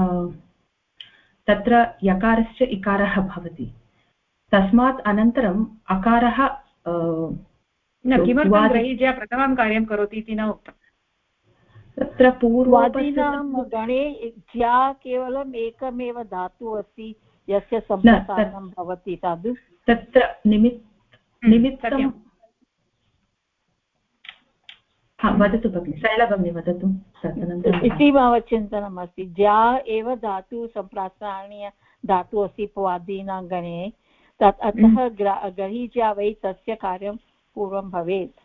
तत्र यकारस्य इकारः भवति तस्मात् अनन्तरम् अकारः किमर्थं ग्रहीजा प्रथमं कार्यं करोति इति न उक्तम् तत्र पूर्वादीनां गणे ज्या केवलम् एकमेव धातुः अस्ति यस्य सम्प्रसारणं भवति तद् तत्र निमित्तं वदतु भगिनि सरला भगिनी वदतु इति मम चिन्तनम् अस्ति ज्या एव धातुः सम्प्रसारणीय धातुः अस्ति पूर्वादीनां गणे तत् अतः ग्रहीज्या वै तस्य कार्यं पूर्वं भवेत्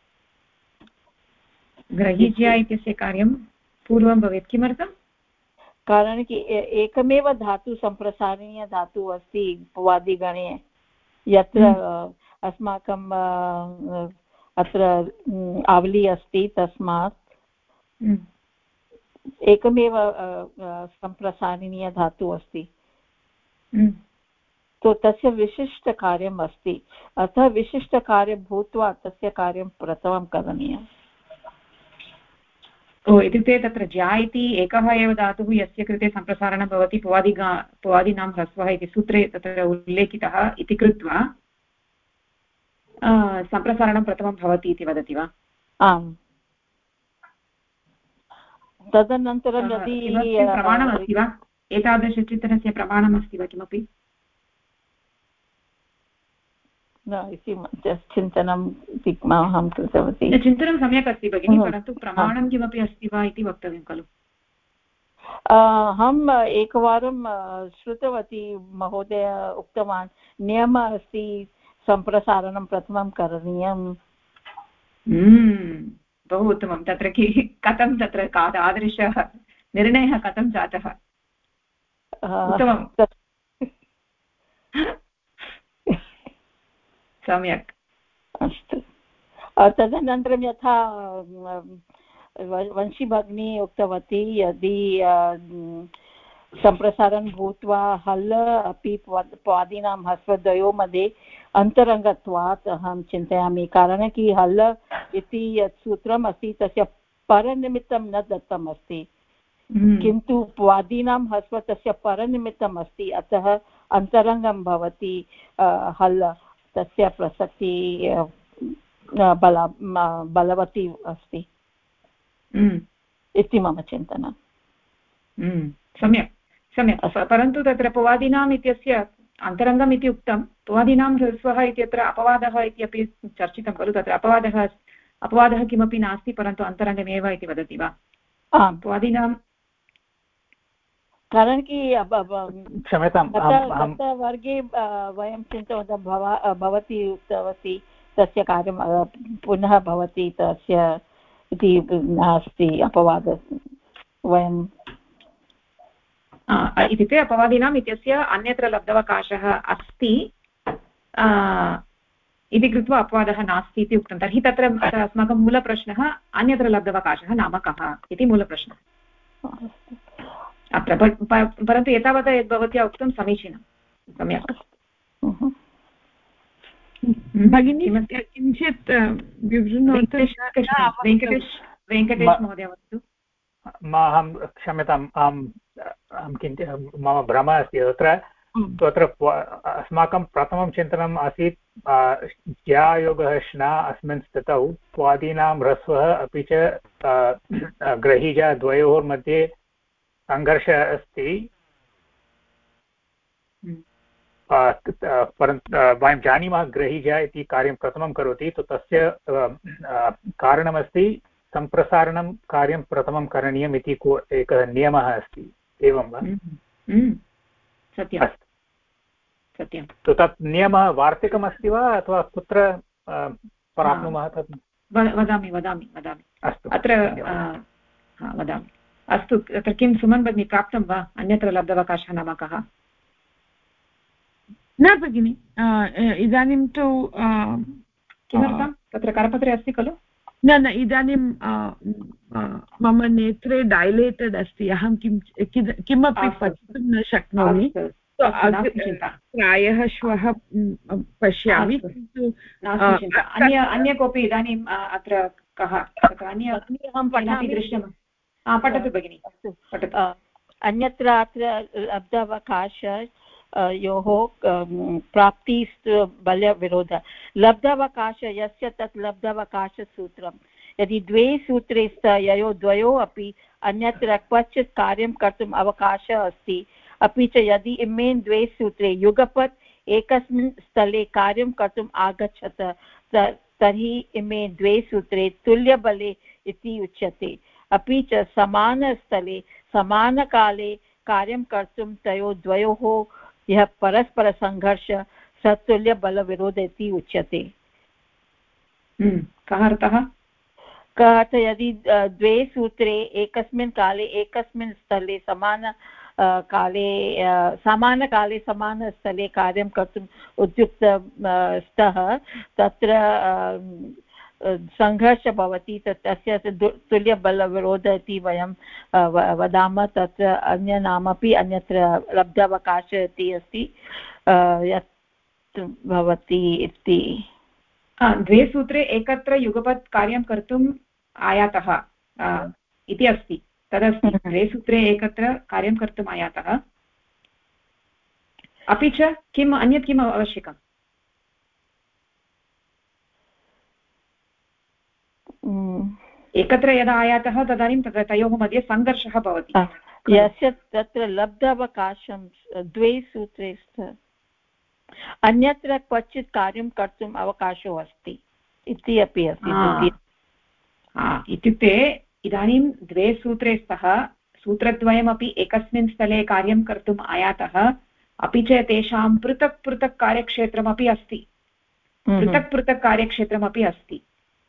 ग्रहीज्या इत्यस्य कार्यं पूर्वं भवेत् किमर्थं कारण कि एकमेव धातु सम्प्रसारणीय धातुः अस्ति भुवादिगणे यत्र अस्माकं अत्र आवली अस्ति तस्मात् एकमेव सम्प्रसारणीय धातुः अस्ति तो तस्य विशिष्टकार्यम् अस्ति अतः विशिष्टकार्यं भूत्वा तस्य कार्यं प्रथमं करणीयम् इत्युक्ते तत्र ज्या इति एकः एव धातुः यस्य कृते सम्प्रसारणं भवति पुवादीनां ह्रस्वः इति सूत्रे तत्र उल्लेखितः इति कृत्वा सम्प्रसारणं प्रथमं भवति इति वदति वा आम् तदनन्तरं यदि प्रमाणमस्ति वा एतादृशचिन्तनस्य प्रमाणमस्ति वा किमपि न इति चिन्तनं अहं कृतवती चिन्तनं सम्यक् अस्ति भगिनि परन्तु प्रमाणं किमपि अस्ति वा इति वक्तव्यं खलु अहम् एकवारं श्रुतवती महोदय उक्तवान् नियमः अस्ति सम्प्रसारणं प्रथमं करणीयम् बहु उत्तमं तत्र कथं तत्र तादृशः निर्णयः कथं जातः उत्तमं सम्यक् अस्तु तदनन्तरं यथा वंशी भगिनी उक्तवती यदि सम्प्रसारणं भूत्वा हल् अपि पादीनां ह्रस्वद्वयोः मध्ये अन्तरङ्गत्वात् अहं चिन्तयामि कारणं कि हल् इति यत् सूत्रम् अस्ति तस्य परनिमित्तं न दत्तम् अस्ति किन्तु पादीनां ह्रस्व तस्य परनिमित्तम् अस्ति अतः अन्तरङ्गं भवति हल् तस्य प्रसक्तिः बलवती अस्ति इति मम चिन्तनं सम्यक् सम्यक् परन्तु तत्र पुवादीनाम् इत्यस्य अन्तरङ्गम् इति उक्तं पुवादीनां ह्रस्वः इत्यत्र अपवादः इति अपि चर्चितं खलु तत्र अपवादः किमपि नास्ति परन्तु अन्तरङ्गमेव इति वदति वा पुवादीनां कारण कि क्षम्यतां वर्गे वयं चिन्तवन्तः भवती उक्तवती तस्य कार्यं पुनः भवति तस्य इति नास्ति अपवादः वयं इत्युक्ते अपवादिनाम् इत्यस्य अन्यत्र लब्धवकाशः अस्ति इति कृत्वा अपवादः नास्ति इति उक्तं तर्हि तत्र अस्माकं मूलप्रश्नः अन्यत्र लब्धवकाशः नाम कः इति मूलप्रश्नः अत्र परन्तु एतावता यद् भवत्या उक्तं समीचीनं सम्यक् भगिनी किञ्चित् वेङ्कटेश महोदय वदतु अहं क्षम्यताम् अहं किञ्चित् मम भ्रमः अस्ति तत्र अस्माकं प्रथमं चिन्तनम् आसीत् ज्यायोगः श्ना अस्मिन् स्थितौ स्वादीनां ह्रस्वः अपि च ग्रहीजा द्वयोर्मध्ये सङ्घर्षः अस्ति परन्तु वयं जानीमः ग्रहीजा इति कार्यं प्रथमं करोति तु तस्य कारणमस्ति सम्प्रसारणं कार्यं प्रथमं करणीयम् इति एकः नियमः अस्ति एवं वा सत्यं सत्यं तु तत् नियमः वार्तिकमस्ति वा अथवा कुत्र प्राप्नुमः तत् वदामि अस्तु अत्र वदामि अस्तु तत्र किं सुमन् भगिनी प्राप्तं वा अन्यत्र लब्धवकाशः नाम कः न भगिनि इदानीं तु किमर्थं तत्र करपत्रे अस्ति खलु न इदानीं मम नेत्रे डैलेटेड् अस्ति, अहं किमपि पठितुं न शक्नोमि, प्रायः श्वः पश्यामि। किन्तु अन्य कोऽपि इदानीम् अत्र कः अहं दृश्यम्? पठतु भगिनि, पठतु। अन्यत्र अत्र लब्धावकाश योः प्राप्तिस्तु बलविरोधः। लब्धावकाश यस्य तत् लब्धावकाशसूत्रं। यदि द्वे सूत्रे स्तयोः द्वयोः अपि अन्यत्र क्वचित् कार्यं कर्तुम् अवकाशः अस्ति, अपि च यदि इमे द्वे सूत्रे युगपत् एकस्मिन् स्थले कार्यं कर्तुम् आगच्छत तर्हि इमे द्वे सूत्रे तुल्यबले इति उच्यते। अपि च समानस्थले समानकाले कार्यं कर्तुं तयोः द्वयोः यः परस्परसङ्घर्षः स तुल्यबलविरोधः इति उच्यते। कः अर्थः? कः अर्थः? यदि द्वे सूत्रे एकस्मिन् काले एकस्मिन् स्थले समानकाले समानस्थले कार्यं कर्तुम् उद्युक्तः तत्र सङ्घर्षः भवति, तस्य तुल्यबलविरोधः इति वयं वदामः। तत्र अन्यनामपि अन्यत्र लब्धावकाशः इति अस्ति यत् भवति इति। द्वे सूत्रे एकत्र युगपत् कार्यं कर्तुम् आयातः इति अस्ति, तदस्ति। द्वे सूत्रे एकत्र कार्यं कर्तुम् आयातः, अपि च किम् अन्यत् किम् आवश्यकम्? एकत्र यदा आयातः तदानीं तत्र तयोः मध्ये सङ्घर्षः भवति। यस्य तत्र लब्धावकाशं द्वे सूत्रे अन्यत्र क्वचित् कार्यं कर्तुम् अवकाशो अस्ति इति अपि अस्ति। इत्युक्ते इदानीं द्वे सूत्रे स्तः, सूत्रद्वयमपि एकस्मिन् स्थले कार्यं कर्तुम् आयातः, अपि च तेषां पृथक् पृथक् कार्यक्षेत्रमपि अस्ति, पृथक् पृथक् कार्यक्षेत्रमपि अस्ति।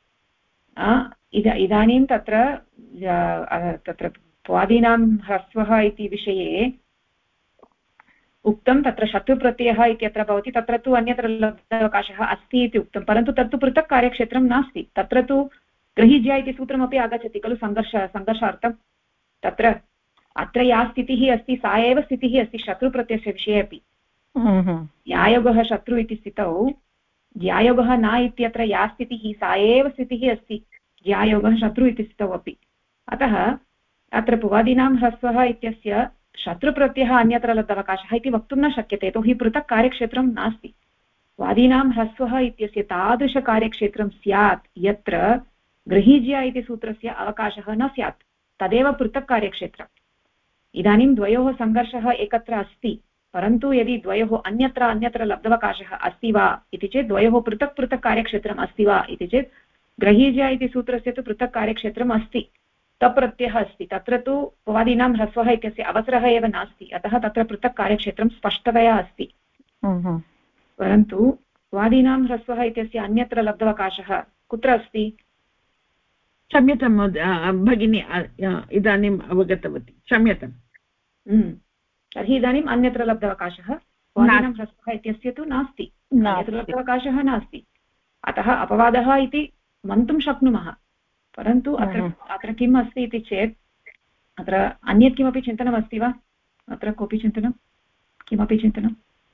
इदानीं तत्र भ्वादीनां ह्रस्वः इति विषये उक्तं, तत्र शत्रुप्रत्ययः इत्यत्र भवति, तत्र तु अन्यत्र लब्धावकाशः अस्ति इति उक्तं, परन्तु तत्तु पृथक् कार्यक्षेत्रं नास्ति। तत्र तु गृहीज्या इति सूत्रमपि आगच्छति खलु सङ्घर्षार्थं। तत्र अत्र या स्थितिः अस्ति सा एव स्थितिः अस्ति शत्रुप्रत्ययस्य विषये अपि। ज्यायोगः शत्रु इति स्थितौ ज्यायोगः न इत्यत्र या स्थितिः सा एव स्थितिः अस्ति ज्यायोगः शत्रु इति स्थितौ अपि। अतः अत्र पुवादीनां ह्रस्वः इत्यस्य शत्रुप्रत्ययः अन्यत्र लब्धावकाशः इति वक्तुं न शक्यते, यतोहि पृथक् कार्यक्षेत्रं नास्ति। वादीनां ह्रस्वः इत्यस्य तादृशकार्यक्षेत्रं स्यात् यत्र गृहीज्या इति सूत्रस्य अवकाशः न स्यात्, तदेव पृथक् कार्यक्षेत्रम्। इदानीं द्वयोः सङ्घर्षः एकत्र अस्ति, परन्तु यदि द्वयोः अन्यत्र लब्धावकाशः अस्ति वा इति चेत् द्वयोः पृथक् पृथक् कार्यक्षेत्रम् अस्ति वा इति चेत् गृहीज्या इति सूत्रस्य तु पृथक् कार्यक्षेत्रम् अस्ति, तप्रत्ययः अस्ति। तत्र तु भवादीनां ह्रस्वः इत्यस्य अवसरः एव नास्ति, अतः तत्र पृथक् कार्यक्षेत्रं स्पष्टतया अस्ति। परन्तु भवादीनां ह्रस्वः इत्यस्य अन्यत्र लब्धावकाशः कुत्र अस्ति? क्षम्यतां भगिनी, इदानीम् अवगतवती, क्षम्यताम्। तर्हि इदानीम् अन्यत्र लब्धावकाशः भवादीनां ह्रस्वः इत्यस्य तु नास्ति, अन्यत्र लब्धावकाशः नास्ति, अतः अपवादः इति मन्तुं शक्नुमः। परन्तु अत्र किम् अस्ति इति चेत् अत्र अन्यत् किमपि चिन्तनमस्ति वा? अत्र कोऽपि चिन्तनं, किमपि चिन्तनम्?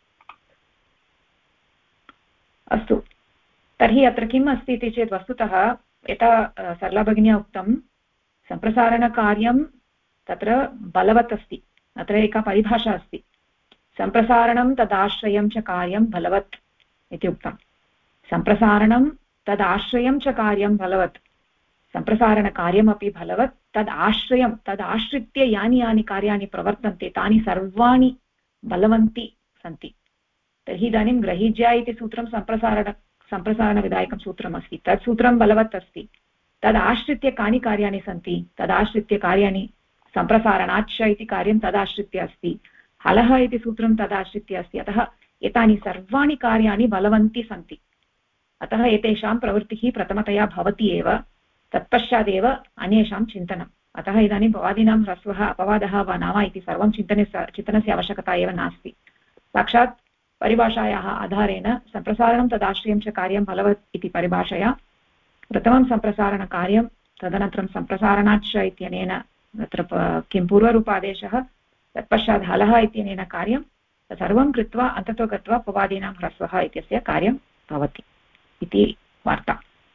अस्तु, तर्हि अत्र किम् अस्ति इति चेत् वस्तुतः यथा सरला भगिन्या उक्तं, सम्प्रसारणकार्यं तत्र बलवत् अस्ति। अत्र एका परिभाषा अस्ति, सम्प्रसारणं तदाश्रयं च कार्यं बलवत् इति उक्तं। सम्प्रसारणं तदाश्रयं च कार्यं बलवत्, सम्प्रसारणकार्यमपि बलवत्, तदाश्रित्य यानि यानि कार्याणि प्रवर्तन्ते तानि सर्वाणि बलवन्ति सन्ति। तर्हि इदानीं गृहीज्या इति सूत्रं सम्प्रसारणविधायकं सूत्रमस्ति, तत् सूत्रं बलवत् अस्ति। तदाश्रित्य कानि कार्याणि सन्ति? तदाश्रित्य कार्याणि सम्प्रसारणाच्च इति कार्यं तदाश्रित्य अस्ति, हलः इति सूत्रं तदाश्रित्य अस्ति। अतः एतानि सर्वाणि कार्याणि बलवन्ति सन्ति, अतः एतेषां प्रवृत्तिः प्रथमतया भवति एव, तत्पश्चादेव अन्येषां चिन्तनम्। अतः इदानीं भवादीनां ह्रस्वः अपवादः वा न वा इति सर्वं चिन्तनस्य आवश्यकता एव नास्ति। साक्षात् परिभाषायाः आधारेण सम्प्रसारणं तदाश्रयं च कार्यं बलवत् इति परिभाषया प्रथमं सम्प्रसारणकार्यं तदनन्तरं सम्प्रसारणाच्च इत्यनेन तत्र किं पूर्वरूपादेशः तत्पश्चात् हलः इत्यनेन कार्यं सर्वं कृत्वा अन्ततो गत्वा पवादीनां ह्रस्वः इत्यस्य कार्यं भवति इति वार्ता।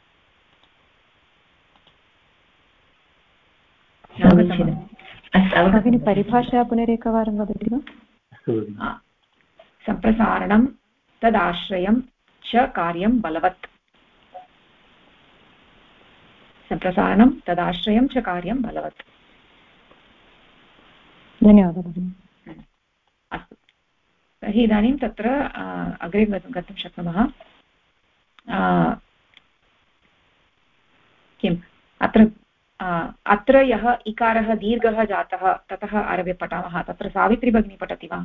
भगिनी परिभाषा पुनरेकवारं वदति वा? सम्प्रसारणं तदाश्रयं च कार्यं बलवत्। सम्प्रसारणं तदाश्रयं च कार्यं बलवत्। धन्यवादः। अस्तु, तर्हि इदानीं तत्र अग्रे गन्तुं शक्नुमः। किम् अत्र यः इकारः दीर्घः जातः ततः आरभ्य पठामः। तत्र सावित्री भगिनी पठति वा?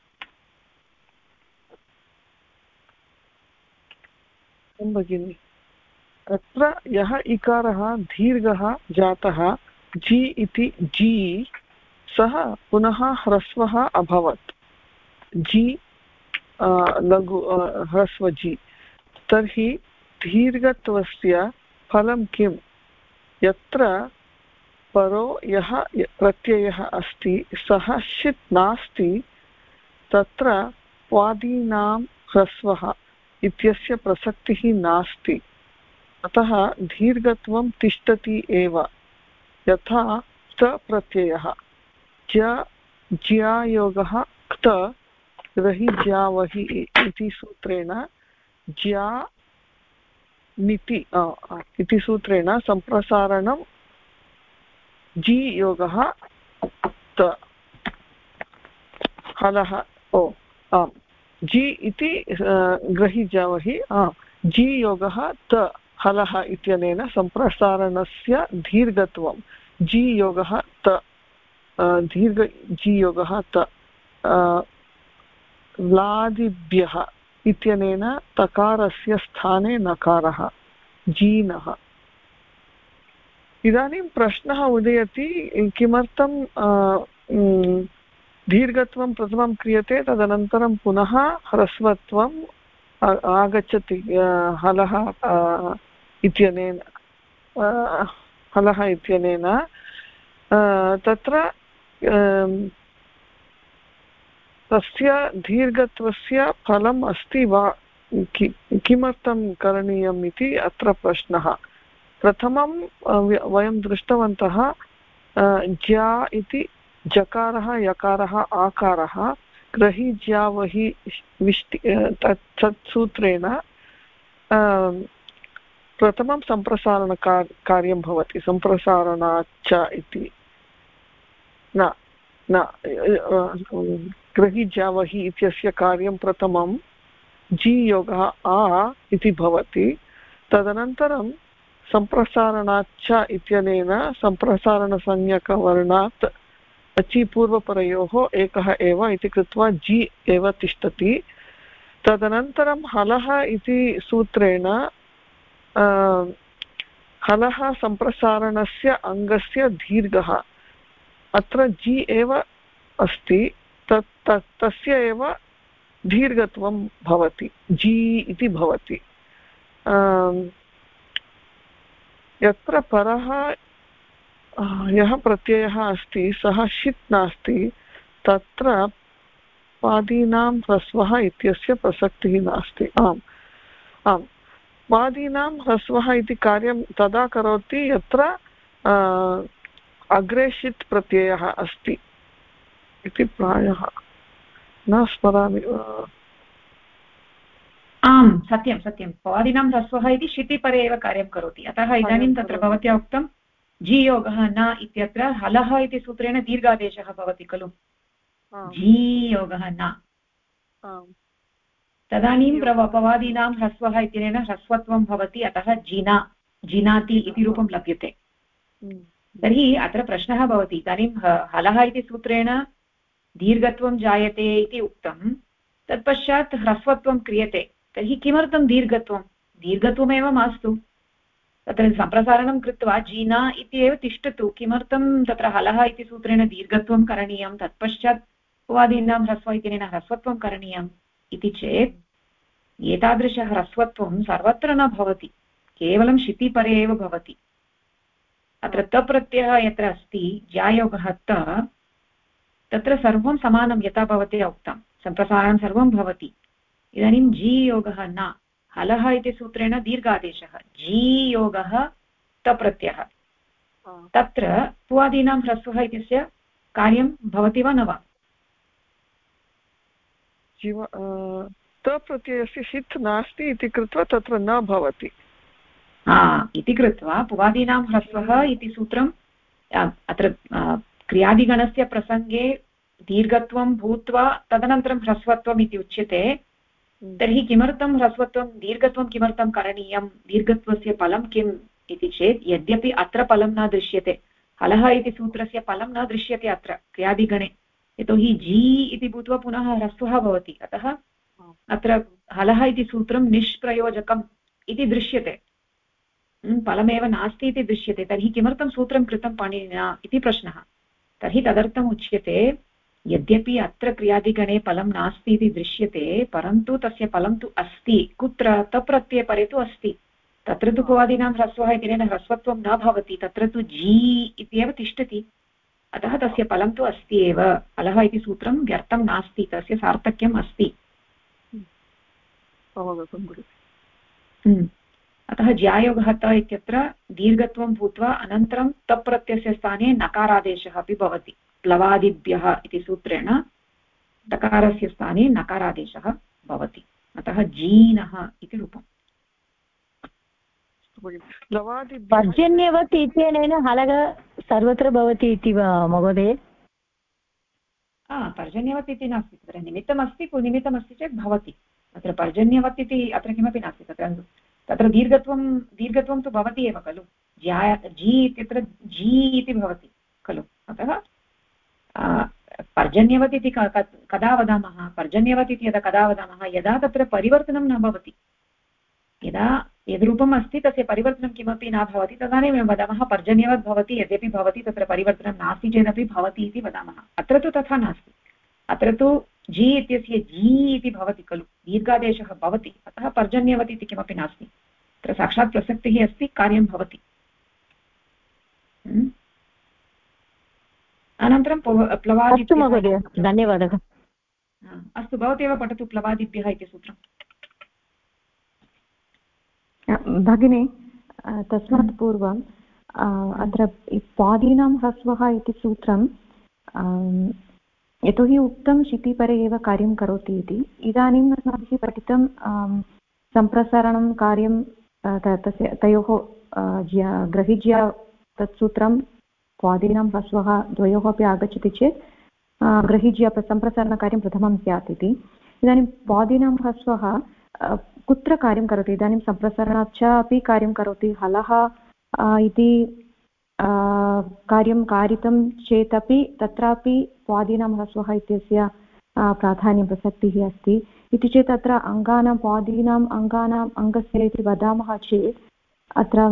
भगिनी, तत्र यः इकारः दीर्घः जातः जी इति जी, सः पुनः ह्रस्वः अभवत्। जी लघु ह्रस्व जी। तर्हि दीर्घत्वस्य फलं किम्? यत्र परो यः प्रत्ययः अस्ति सः षित् नास्ति तत्र स्वादीनां ह्रस्वः इत्यस्य प्रसक्तिः नास्ति। अतः दीर्घत्वं तिष्ठति एव। यथा क्त प्रत्ययः ज्यायोगः क्त ग्रहि ज्यावहि इति सूत्रेण ज्या निति इति सूत्रेण सम्प्रसारणं जी योगः त हलः जी इति ग्रहि ज्यावहि जी योगः त हलः इत्यनेन सम्प्रसारणस्य दीर्घत्वं जी योगः त दीर्घ जी योगः त लादिभ्यः इत्यनेन तकारस्य स्थाने नकारः जीनः। इदानीं प्रश्नः उदयति किमर्थं दीर्घत्वं प्रथमं क्रियते तदनन्तरं पुनः ह्रस्वत्वम् आगच्छति हलः इत्यनेन तत्र तस्य दीर्घत्वस्य फलम् अस्ति वा? किमर्थं करणीयम् इति अत्र प्रश्नः। प्रथमं वयं दृष्टवन्तः ज्या इति जकारः यकारः आकारः ग्रहि ज्यावहि विष्टि तत् सूत्रेण प्रथमं सम्प्रसारणकार्यं भवति। सम्प्रसारणाच्च इति न ग्रहि ज्यावहि इत्यस्य कार्यं प्रथमं जी योगः आ इति भवति। तदनन्तरं सम्प्रसारणाच्च इत्यनेन सम्प्रसारणसंज्ञकवर्णात् अचि पूर्वपरयोः एकः एव इति कृत्वा जी एव तिष्ठति। तदनन्तरं हलः इति सूत्रेण हलः सम्प्रसारणस्य अङ्गस्य दीर्घः। अत्र जी एव अस्ति, तस्य एव दीर्घत्वं भवति, जी इति भवति। यत्र परः यः प्रत्ययः अस्ति सः षित् नास्ति तत्र पादीनां ह्रस्वः इत्यस्य प्रसक्तिः नास्ति। आम् पादीनां ह्रस्वः इति कार्यं तदा करोति यत्र अग्रे षित् प्रत्ययः अस्ति इति प्रायः न स्मरामि। आम् सत्यं सत्यं, पादीनां ह्रस्वः इति शितिपरे एव कार्यं करोति। अतः इदानीं तत्र भवत्या उक्तं जी योगः न इत्यत्र हलः इति सूत्रेण दीर्घादेशः भवति खलु, जी योगः न। तदानीं पवादीनां ह्रस्वः इत्यनेन ह्रस्वत्वं भवति, अतः जिना जिनाति इति रूपं लभ्यते। तर्हि अत्र प्रश्नः भवति, इदानीं हलः इति सूत्रेण दीर्घत्वं जायते इति उक्तं, तत्पश्चात् ह्रस्वत्वं क्रियते, तर्हि किमर्थं दीर्घत्वं? दीर्घत्वमेव मास्तु, तत्र सम्प्रसारणं कृत्वा जीना इति एव तिष्ठतु। किमर्थं तत्र हलः इति सूत्रेण दीर्घत्वं करणीयं, तत्पश्चात् उपवादीनां ह्रस्व इत्यनेन ह्रस्वत्वं करणीयम् इति चेत् एतादृशः ह्रस्वत्वं सर्वत्र न भवति, केवलं शितिपरे एव भवति। अत्र तप्रत्ययः यत्र अस्ति ज्यायोगः तत्र सर्वं समानं यथा भवत्या उक्तं सम्प्रसारणं सर्वं भवति। इदानीं जी योगः न, हलः इति सूत्रेण दीर्घादेशः, जी योगः तप्रत्ययः, तत्र पुवादीनां ह्रस्वः इत्यस्य कार्यं भवति वा न वा? तप्रत्ययस्य हित् नास्ति इति कृत्वा तत्र न भवति इति कृत्वा पुवादीनां ह्रस्वः इति सूत्रम् अत्र क्रियादिगणस्य प्रसङ्गे दीर्घत्वं भूत्वा तदनन्तरं ह्रस्वत्वम् इति उच्यते। तर्हि किमर्थं ह्रस्वत्वं दीर्घत्वं किमर्थं करणीयं, दीर्घत्वस्य फलं किम् इति चेत् यद्यपि अत्र फलं न दृश्यते, हलः इति सूत्रस्य फलं न दृश्यते अत्र क्रियादिगणे, यतोहि जी इति भूत्वा पुनः ह्रस्वः भवति, अतः अत्र हलः इति सूत्रं निष्प्रयोजकम् इति दृश्यते, फलमेव नास्ति इति दृश्यते। तर्हि किमर्थं सूत्रं कृतं पाणिनिना इति प्रश्नः। तर्हि तदर्थम् उच्यते यद्यपि अत्र क्रियादिगणे फलं नास्ति इति दृश्यते, परन्तु तस्य फलं तु अस्ति। कुत्र? तप्रत्यये परे तु अस्ति। तत्र तु पुवादीनां ह्रस्वः इत्यनेन ह्रस्वत्वं न भवति, तत्र तु जी इत्येव तिष्ठति, अतः तस्य फलं तु अस्ति एव। फलः इति सूत्रं व्यर्थं नास्ति, तस्य सार्थक्यम् अस्ति। अतः ज्यायोगः त इत्यत्र दीर्घत्वं भूत्वा अनन्तरं तप्रत्ययस्य स्थाने नकारादेशः अपि भवति। प्लवादिभ्यः इति सूत्रेण तकारस्य स्थाने नकारादेशः भवति, अतः जीनः इति रूपम्। पर्जन्यवत् इत्यनेन हलः सर्वत्र भवति इति वा महोदय? पर्जन्यवत् इति नास्ति, तत्र निमित्तमस्ति, निमित्तमस्ति चेत् भवति। अत्र पर्जन्यवत् इति अत्र किमपि नास्ति, तत्र दीर्घत्वं तु भवति एव खलु, जी इत्यत्र जी इति भवति खलु, अतः पर्जन्यवत् इति कदा वदामः? पर्जन्यवत् इति कदा वदामः? यदा तत्र परिवर्तनं न भवति, यदा यद्रूपम् अस्ति तस्य परिवर्तनं किमपि न भवति, तदानीं वदामः पर्जन्यवत् भवति। यद्यपि भवति तत्र परिवर्तनं नास्ति चेदपि भवति इति वदामः। अत्र तु तथा नास्ति, अत्र तु जी इत्यस्य जी इति भवति खलु, दीर्घादेशः भवति, अतः पर्जन्यवत् इति किमपि नास्ति, तत्र साक्षात् प्रसक्तिः अस्ति, कार्यं भवति। अनन्तरं प्लवादिभ्यः। धन्यवादः। अस्तु, भवत्येव पठतु प्लवादिभ्यः इति सूत्रम्। भगिनी, तस्मात् पूर्वम् अत्र पादीनां ह्रस्वः इति सूत्रं यतोहि उक्तं शितिपरे एव कार्यं करोति इति, इदानीम् अस्माभिः पठितं सम्प्रसारणं कार्यं तस्य तयोः ग्रहिज्या तत् सूत्रं पादीनां ह्रस्वः द्वयोः अपि आगच्छति चेत् ग्रहिज्या सम्प्रसारणकार्यं प्रथमं स्यात् इति। इदानीं पादीनां ह्रस्वः कुत्र कार्यं करोति? इदानीं सम्प्रसारणाच्च अपि कार्यं करोति, हलः इति कार्यं कारितं चेदपि तत्रापि पादीनां ह्रस्वः इत्यस्य प्राधान्यं प्रसक्तिः अस्ति इति चेत् अत्र अङ्गानां पादीनाम् अङ्गस्य इति वदामः चेत् अत्र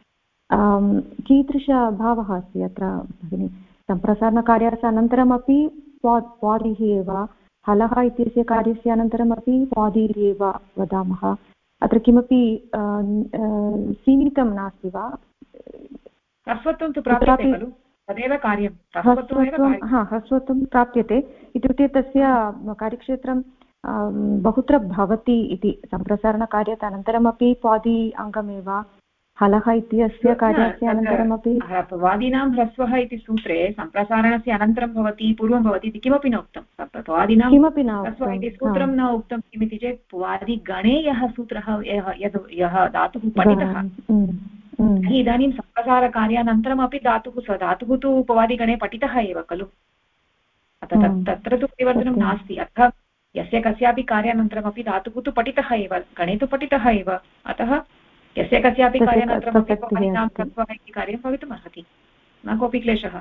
कीदृशभावः अस्ति अत्र भगिनि? सम्प्रसारणकार्यस्य अनन्तरमपि पादिः एव, हलः इत्यस्य कार्यस्य अनन्तरमपि पादिः एव वदामः, अत्र किमपि सीमितं नास्ति वा? ह्रस्वत्वं तु प्राप्यते खलु, तदेव कार्यं। ह्रस्वत्वं प्राप्यते इत्युक्ते तस्य कार्यक्षेत्रं बहुत्र भवति इति। सम्प्रसारणकार्यात् अनन्तरमपि पादि अङ्गमेव, हलः इत्यस्य कार्यस्य अनन्तरमपि वादीनां ह्रस्वः इति सूत्रे सम्प्रसारणस्य अनन्तरं भवति, पूर्वं भवति इति किमपि न उक्तं। वादीनां किमपि न ह्रस्वः इति सूत्रं न उक्तं। किमिति चेत् वादिगणे यः सूत्रः यः धातुः पठितः, इदानीं सम्प्रसारकार्यानन्तरमपि धातुः स्वधातुः तु उपवादिगणे पठितः एव खलु, अतः तत्र तु परिवर्तनं नास्ति। अतः यस्य कस्यापि कार्यानन्तरमपि धातुः तु पठितः एव, गणे तु पठितः एव, अतः यस्य कस्यापि कार्यानन्तरमपि वादिनां ह्रस्वः इति कार्यं भवितुम् अर्हति, न कोऽपि क्लेशः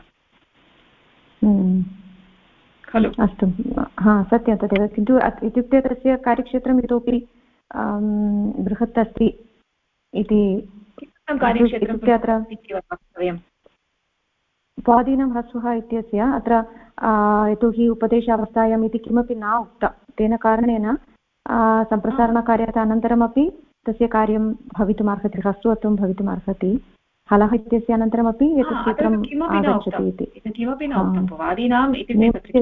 खलु। अस्तु, सत्यं तदेव, किन्तु इत्युक्ते तस्य कार्यक्षेत्रम् इतोपि बृहत् अस्ति इति। पादीनां ह्रस्वः इत्यस्य अत्र यतोहि उपदेशावस्थायाम् इति किमपि न उक्तं, तेन कारणेन सम्प्रसारणकार्यात् अनन्तरमपि तस्य कार्यं भवितुम् अर्हति, ह्रस्वत्वं भवितुम् अर्हति। हलः इत्यस्य अनन्तरमपि एतत् सूत्रम् आगच्छति इति किमपि न उक्तं भवादीनाम् इत्युक्ते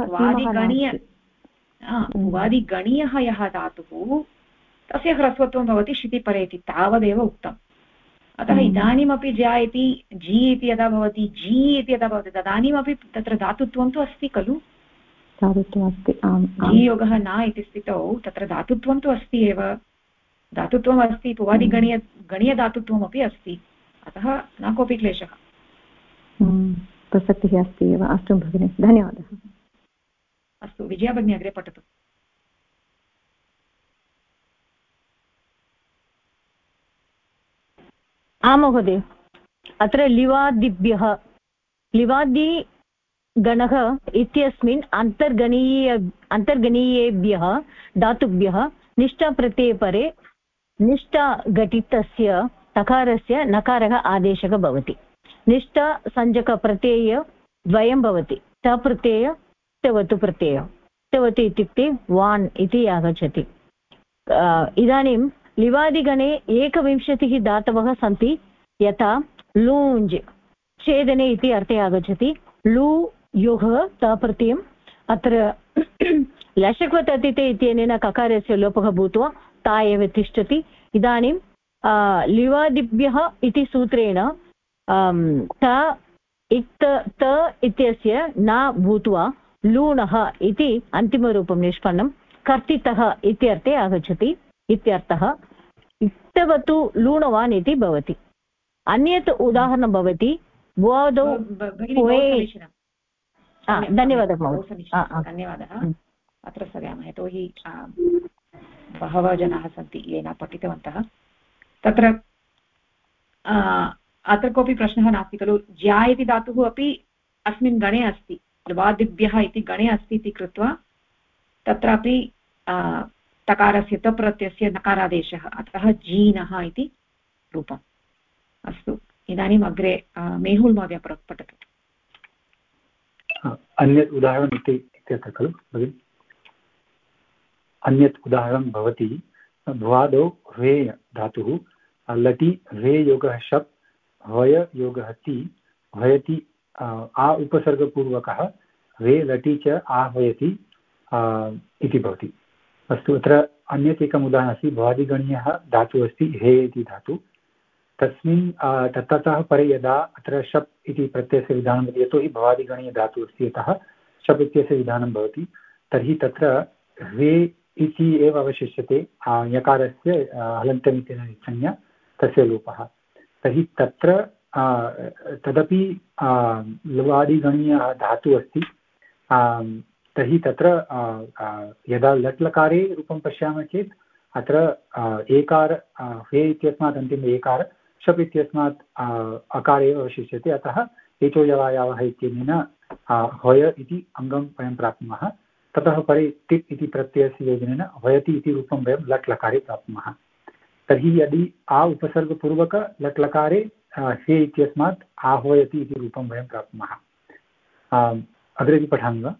भुवादिगणीयः यः धातुः तस्य ह्रस्वत्वं भवति शितिपरे इति तावदेव उक्तम्। अतः इदानीमपि ज्या इति जी इति यदा भवति जी इति यदा भवति तदानीमपि तत्र धातुत्वं तु अस्ति खलु, धातुत्वमस्ति। जी योगः न इति स्थितौ तत्र धातुत्वं तु अस्ति एव, धातुत्वम् अस्ति, गणीयधातुत्वमपि अस्ति, अतः न कोऽपि क्लेशः। प्रसक्तिः अस्ति एव। अस्तु भगिनि, धन्यवादः। अस्तु, विजया भगिनी अग्रे पठतु। आं महोदय, अत्र लिवादिगणः इत्यस्मिन् अन्तर्गणीयेभ्यः धातुभ्यः निष्ठाप्रत्यये परे निष्ठाघटितस्य तकारस्य नकारः आदेशः भवति। निष्ठासंज्ञकप्रत्यय द्वयं भवति, तप्रत्यय तवतु प्रत्यय। तवतु इत्युक्ते वान् इति आगच्छति। इदानीं लिवादिगणे 21 धातवः सन्ति, यथा लूञ् छेदने इति अर्थे आगच्छति। लू योः तप्रत्ययम्, अत्र लशक्वततिते इत्यनेन ककारस्य लोपः भूत्वा ता एव तिष्ठति। इदानीं लिवादिभ्यः इति सूत्रेण त इत्यस्य न भूत्वा लूणः इति अन्तिमरूपं निष्पन्नं कर्तितः इत्यर्थे आगच्छति इत्यर्थः। इत्थवतु लूणवान् इति भवति। अन्यत् उदाहरणं भवति भुवादौ। धन्यवादः महोदय, धन्यवादः। अत्र स्थगयामः, यतोहि बहवः जनाः सन्ति ये न पठितवन्तः। तत्र अत्र कोऽपि प्रश्नः नास्ति खलु। ज्या इति धातुः अपि अस्मिन् गणे अस्ति, लिवादिभ्यः इति गणे अस्ति इति कृत्वा तत्रापि तकारस्य तप्रत्ययस्य नकारादेशः, अतः जीनः इति रूपम्। अस्तु, इदानीम् अग्रे मेहुल् महोदय पठतु। अन्यत् उदाहरणम् इत्यत्र खलु भगिनि। अन्यत् उदाहरणं भवति भ्वादौ ह्वे धातुः, लटि ह्वे योगः शप्, ह्वय योगः ति, ह्वयति आ उपसर्गपूर्वकः, ह्वे लटि च आह्वयति इति भवति। अस्तु, अत्र अन्यत् एकम् उदाहरणम् अस्ति। भ्वादिगणीयः धातुः अस्ति हे इति धातु, तस्मिन् ततः परे यदा अत्र शप् इति प्रत्ययस्य विधानं भवति, यतोहि भवादिगणीयधातुः अस्ति अतः शप् इत्यस्य विधानं भवति, तर्हि तत्र ह्वे इति एव अवशिष्यते, यकारस्य हलन्तम् इति संज्ञा, तस्य लोपः। तर्हि तत्र तदपि लवादिगणीयः धातुः अस्ति, तर्हि तत्र यदा लट्लकारे रूपं पश्यामः चेत् अत्र एकार ह्वे इत्यस्मात् अन्तिम एकार, शप् इत्यस्मात् अकारे एव अवशिष्यते, अतः एचोयवायावः इत्यनेन ह्वय इति अङ्गं वयं प्राप्नुमः। ततः परे तिप् इति प्रत्ययस्य योजनेन ह्वयति इति रूपं वयं लट् लकारे प्राप्नुमः। तर्हि यदि आ उपसर्गपूर्वक लट् लकारे हे इत्यस्मात् आह्वयति इति रूपं वयं प्राप्नुमः। अग्रेपि पठामि वा?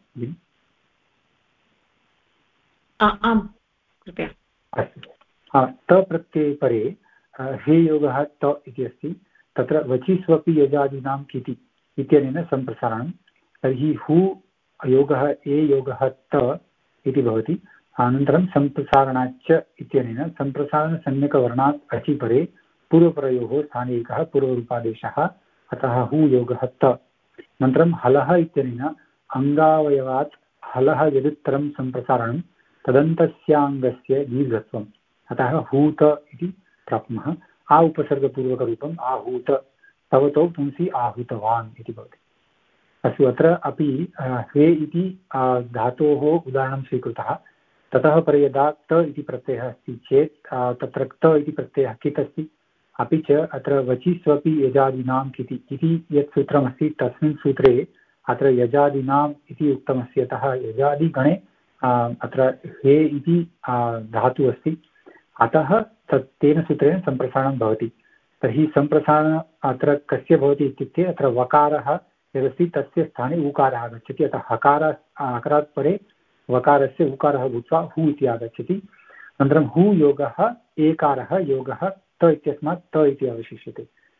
आम्, कृपया। अस्तु, तप्रत्यये परे हे योगः त इति अस्ति, तत्र वचि स्वपि यजादीनां किति इत्यनेन सम्प्रसारणं। तर्हि हु योगः ए योगः त इति भवति। अनन्तरं सम्प्रसारणाच्च इत्यनेन सम्प्रसारणसंज्ञकवर्णात् अचि परे पूर्वपरयोः स्थाने एकः पूर्वरूपादेशः, अतः हु योगः त। अनन्तरं हलः इत्यनेन अङ्गावयवात् हलः यदुत्तरं सम्प्रसारणं तदन्तस्याङ्गस्य दीर्घत्वम्, अतः हूत इति प्राप्नुमः। आ उपसर्गपूर्वकरूपम् आहूत, तवतौ पुंसि आहूतवान् इति भवति। अस्तु, अत्र अपि ह्वे इति धातोः उदाहरणं स्वीकृतः। ततः परे यदा त इति प्रत्ययः अस्ति चेत् तत्र त इति प्रत्ययः कित् अस्ति, अपि च अत्र वचि स्वपि यजादीनां किति इति यत् सूत्रमस्ति तस्मिन् सूत्रे अत्र यजादीनाम् इति उक्तमस्ति, अतः यजादिगणे अत्र हे इति धातुः अस्ति, अतः तेन सूत्रेण सम्प्रसारणं भवति। तर्हि सम्प्रसारणम् अत्र कस्य भवति इत्युक्ते अत्र वकारः यदस्ति तस्य स्थाने उकारः आगच्छति, अतः हकारात् परे वकारस्य उकारः भूत्वा हु इति आगच्छति। अनन्तरं हु योगः एकारः योगः त इत्यस्मात् त इति अवशिष्यते।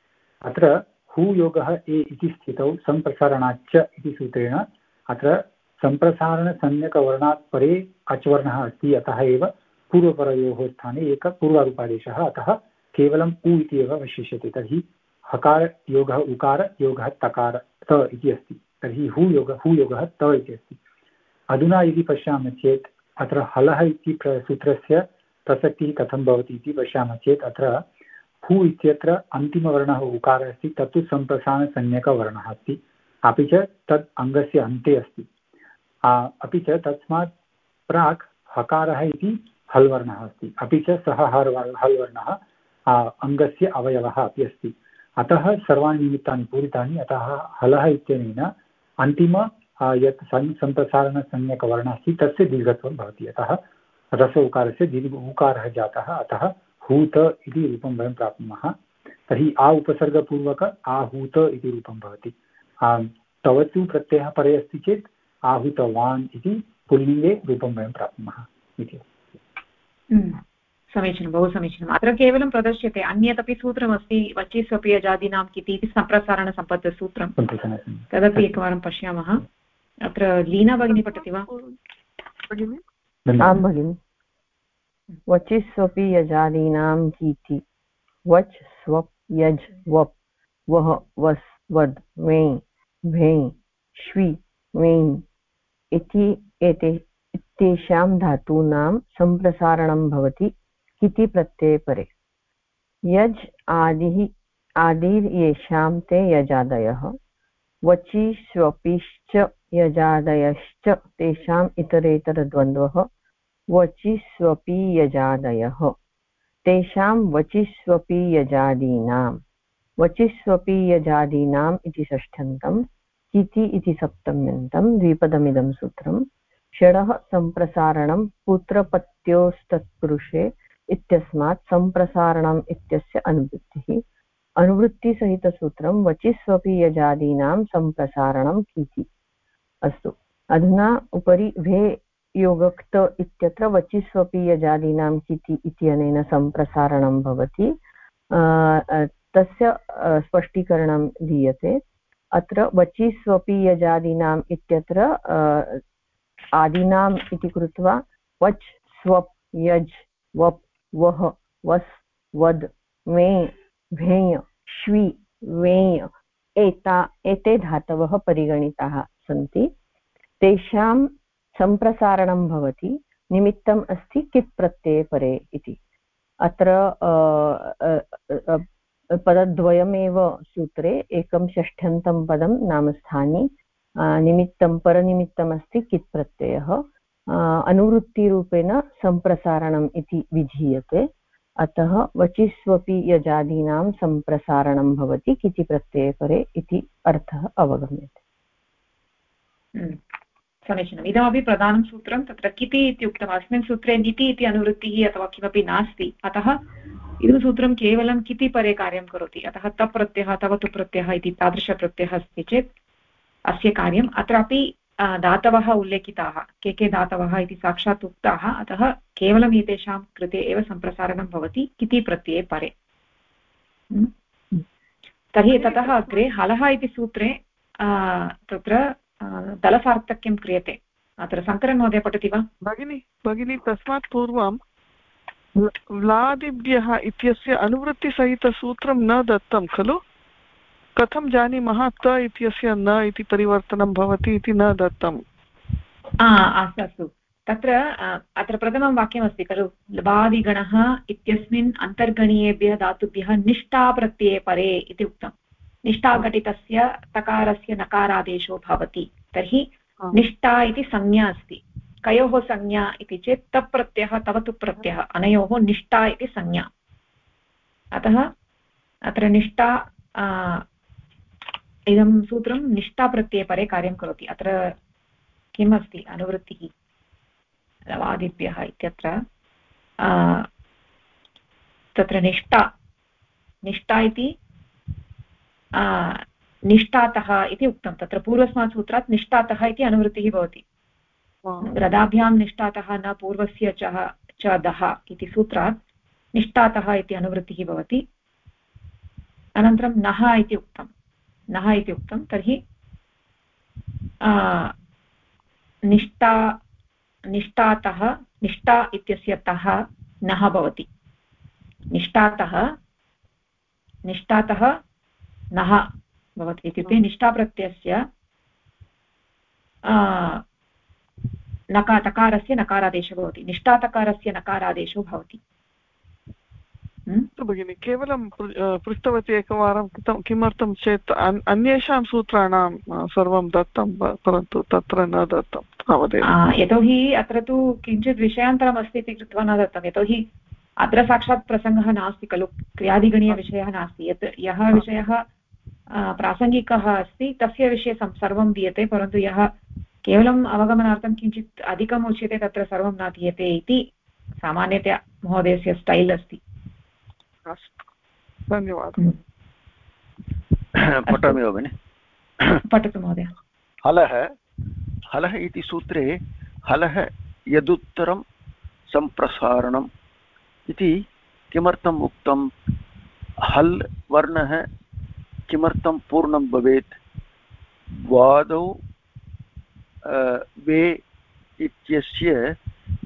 अत्र हूयोगः ए इति स्थितौ सम्प्रसारणाच्च इति सूत्रेण अत्र सम्प्रसारणसंज्ञकवर्णात् परे अच्वर्णः अस्ति, अतः एव पूर्वपरयोः स्थाने एकः पूर्वारूपादेशः, अतः केवलम् उ इति एव अवशिष्यते। तर्हि हकार योगः उकार योगः तकार त इति अस्ति, तर्हि हूयोगः त इति अस्ति। अधुना यदि पश्यामः चेत् अत्र हलः इति सूत्रस्य प्रसक्तिः कथं भवति इति पश्यामः चेत् अत्र हू इत्यत्र अन्तिमवर्णः उकारः अस्ति, तत्तु सम्प्रसारणसंज्ञकवर्णः अस्ति, अपि च तत् अङ्गस्य अन्ते अस्ति। अपि च तस्मात् प्राक् हकारः इति हल्वर्णः अस्ति, अपि च सः हल्वर्णः अङ्गस्य अवयवः अपि अस्ति। अतः सर्वाणि निमित्तानि पूरितानि, अतः हलः इत्यनेन अन्तिम यत् सम्प्रसारणसंज्ञकवर्णः अस्ति तस्य दीर्घत्वं भवति, अतः रस उकारस्य दीर्घ उकारः जातः, अतः हूत इति रूपं वयं प्राप्नुमः। तर्हि आ उपसर्गपूर्वक आहूत इति रूपं भवति। तवतु प्रत्ययः परे अस्ति चेत् आहूतवान् इति पुल्लिङ्गे रूपं वयं प्राप्नुमः इति। समीचीनं, बहु समीचीनम्। अत्र केवलं प्रदर्श्यते, अन्यदपि सूत्रमस्ति वचि स्वपि अजादीनां किति इति सम्प्रसारणसम्पत्तिसूत्रं, तदपि एकवारं पश्यामः। अत्र लीना भगिनी पठति वा? आं भगिनि। वचि स्वपि यजादीनां कीति वच् स्वप् यज् वप् वः वस् वद् वेञ् भेञ् श्वी वेञ् इति एतेषां धातूनां सम्प्रसारणं भवति किति प्रत्यये परे। यज् आदिर्येषां ते यजादयः, वचि स्वपिश्च यजादयश्च तेषाम् इतरेतरद्वन्द्वः वचि स्वपि यजादयः, तेषां वचि स्वपि यजादीनां, वचि स्वपि यजादीनाम् इति षष्ठ्यन्तं, किति इति सप्तम्यन्तं, द्विपदमिदं सूत्रं। षडः सम्प्रसारणं पुत्रपत्योस्तत्पुरुषे इत्यस्मात् सम्प्रसारणम् इत्यस्य अनुवृत्तिः। अनुवृत्तिसहितसूत्रं वचि स्वपि यजादीनां सम्प्रसारणं किति। अस्तु, अधुना उपरि भे योगक्त इत्यत्र वचि स्वपि यजादीनां किति इत्यनेन सम्प्रसारणं भवति, तस्य स्पष्टीकरणं दीयते। अत्र वचि स्वपि यजादीनाम् इत्यत्र आदीनाम् इति कृत्वा वच् स्वप् यज् वप् वः वस् वद् वेञ् भेञ् श्वी वेञ् एते धातवः परिगणिताः सन्ति, तेषां सम्प्रसारणं भवति, निमित्तम् अस्ति कित् प्रत्यये परे इति। अत्र पदद्वयमेव सूत्रे, एकं षष्ठ्यन्तं पदं नाम स्थानि, निमित्तं परनिमित्तम् अस्ति कित् प्रत्ययः, अनुवृत्तिरूपेण सम्प्रसारणम् इति विधीयते। अतः वचि स्वपि यजादीनां सम्प्रसारणं भवति किति प्रत्यये परे इति अर्थः अवगम्यते। समीचीनम्। इदमपि प्रधानं सूत्रं, तत्र किति इति उक्तम्। अस्मिन् सूत्रे निति इति अनुवृत्तिः अथवा किमपि नास्ति, अतः इदं सूत्रं केवलं किति परे कार्यं करोति। अतः तप् प्रत्ययः तवतु प्रत्ययः इति तादृशप्रत्ययः अस्ति चेत् अस्य कार्यम्। अत्रापि धातवः उल्लेखिताः, के धातवः इति साक्षात् उक्ताः, अतः केवलम् एतेषां कृते एव सम्प्रसारणं भवति किति प्रत्यये परे। तर्हि ततः अग्रे हलः इति सूत्रे तत्र दलसार्थक्यं क्रियते। अत्र शङ्करन् महोदय पठति वा? भगिनी तस्मात् पूर्वं व्लादिभ्यः इत्यस्य अनुवृत्तिसहितसूत्रं न दत्तं खलु? कथं जानीमः त इत्यस्य न इति परिवर्तनं भवति इति न दत्तम्? अस्तु, तत्र अत्र प्रथमं वाक्यमस्ति खलु, लबादिगणः इत्यस्मिन् अन्तर्गणीयेभ्यः धातुभ्यः निष्ठा प्रत्यये परे इति उक्तम्। निष्ठाघटितस्य तकारस्य नकारादेशो भवति। तर्हि निष्ठा इति संज्ञा अस्ति। कयोः संज्ञा इति चेत् तप् प्रत्ययः तवतु प्रत्ययः, अनयोः निष्ठा इति संज्ञा। अतः अत्र निष्ठा, इदं सूत्रं निष्ठाप्रत्यये परे कार्यं करोति। अत्र किम् अस्ति अनुवृत्तिः लवादिभ्यः इत्यत्र तत्र निष्ठा इति निष्ठातः इति उक्तं। तत्र पूर्वस्मात् सूत्रात् निष्ठातः इति अनुवृत्तिः भवति। रदाभ्यां निष्ठातः न पूर्वस्य च दः इति सूत्रात् निष्ठातः इति अनुवृत्तिः भवति। अनन्तरं नः इति उक्तं तर्हि निष्ठातः निष्ठा इत्यस्य तः नः भवति निष्ठातः नः भवति इत्युक्ते निष्ठाप्रत्ययस्य तकारस्य नकारादेशो भवति निष्ठातकारस्य नकारादेशो भवति भगिनि केवलं पृष्टवती एकवारं किमर्थं चेत् अन्येषां सूत्राणां सर्वं दत्तं परन्तु तत्र न दत्तं तावदेव यतोहि अत्र तु किञ्चित् विषयान्तरम् अस्ति इति कृत्वा न दत्तं यतोहि अत्र साक्षात् प्रसङ्गः नास्ति खलु क्रियादिगणीयविषयः नास्ति यत् यः विषयः प्रासङ्गिकः अस्ति तस्य विषये सर्वं दीयते परन्तु यः केवलम् अवगमनार्थं किञ्चित् अधिकम् उच्यते तत्र सर्वं न दीयते इति सामान्यतया महोदयस्य स्टैल् अस्ति धन्यवादः पठामि वा भगिनि पठतु महोदय हलः इति सूत्रे हलः यदुत्तरं सम्प्रसारणम् इति किमर्थम् उक्तं हल् वर्णः किमर्थं पूर्णं भवेत् वादौ वे इत्यस्य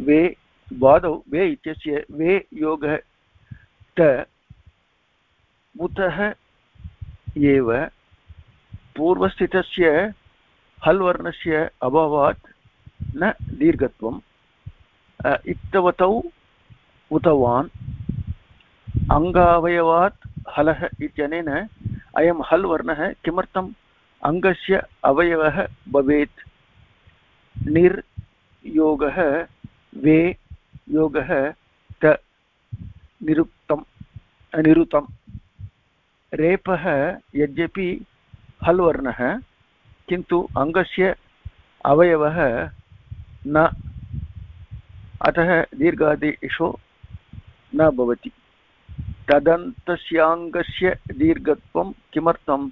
वे योगः त उतः एव पूर्वस्थितस्य हल् वर्णस्य अभावात् न दीर्घत्वम् इक्तवतौ उतवान् अङ्गावयवात् हलः इत्यनेन अयं हल् वर्णः किमर्थम् अङ्गस्य अवयवः भवेत् निर्योगः वे योगः त निरुतं रेपः यद्यपि हल् वर्णः किन्तु अङ्गस्य अवयवः न अतः दीर्घादेशो न भवति तदन्तस्याङ्गस्य दीर्घत्वं किमर्थं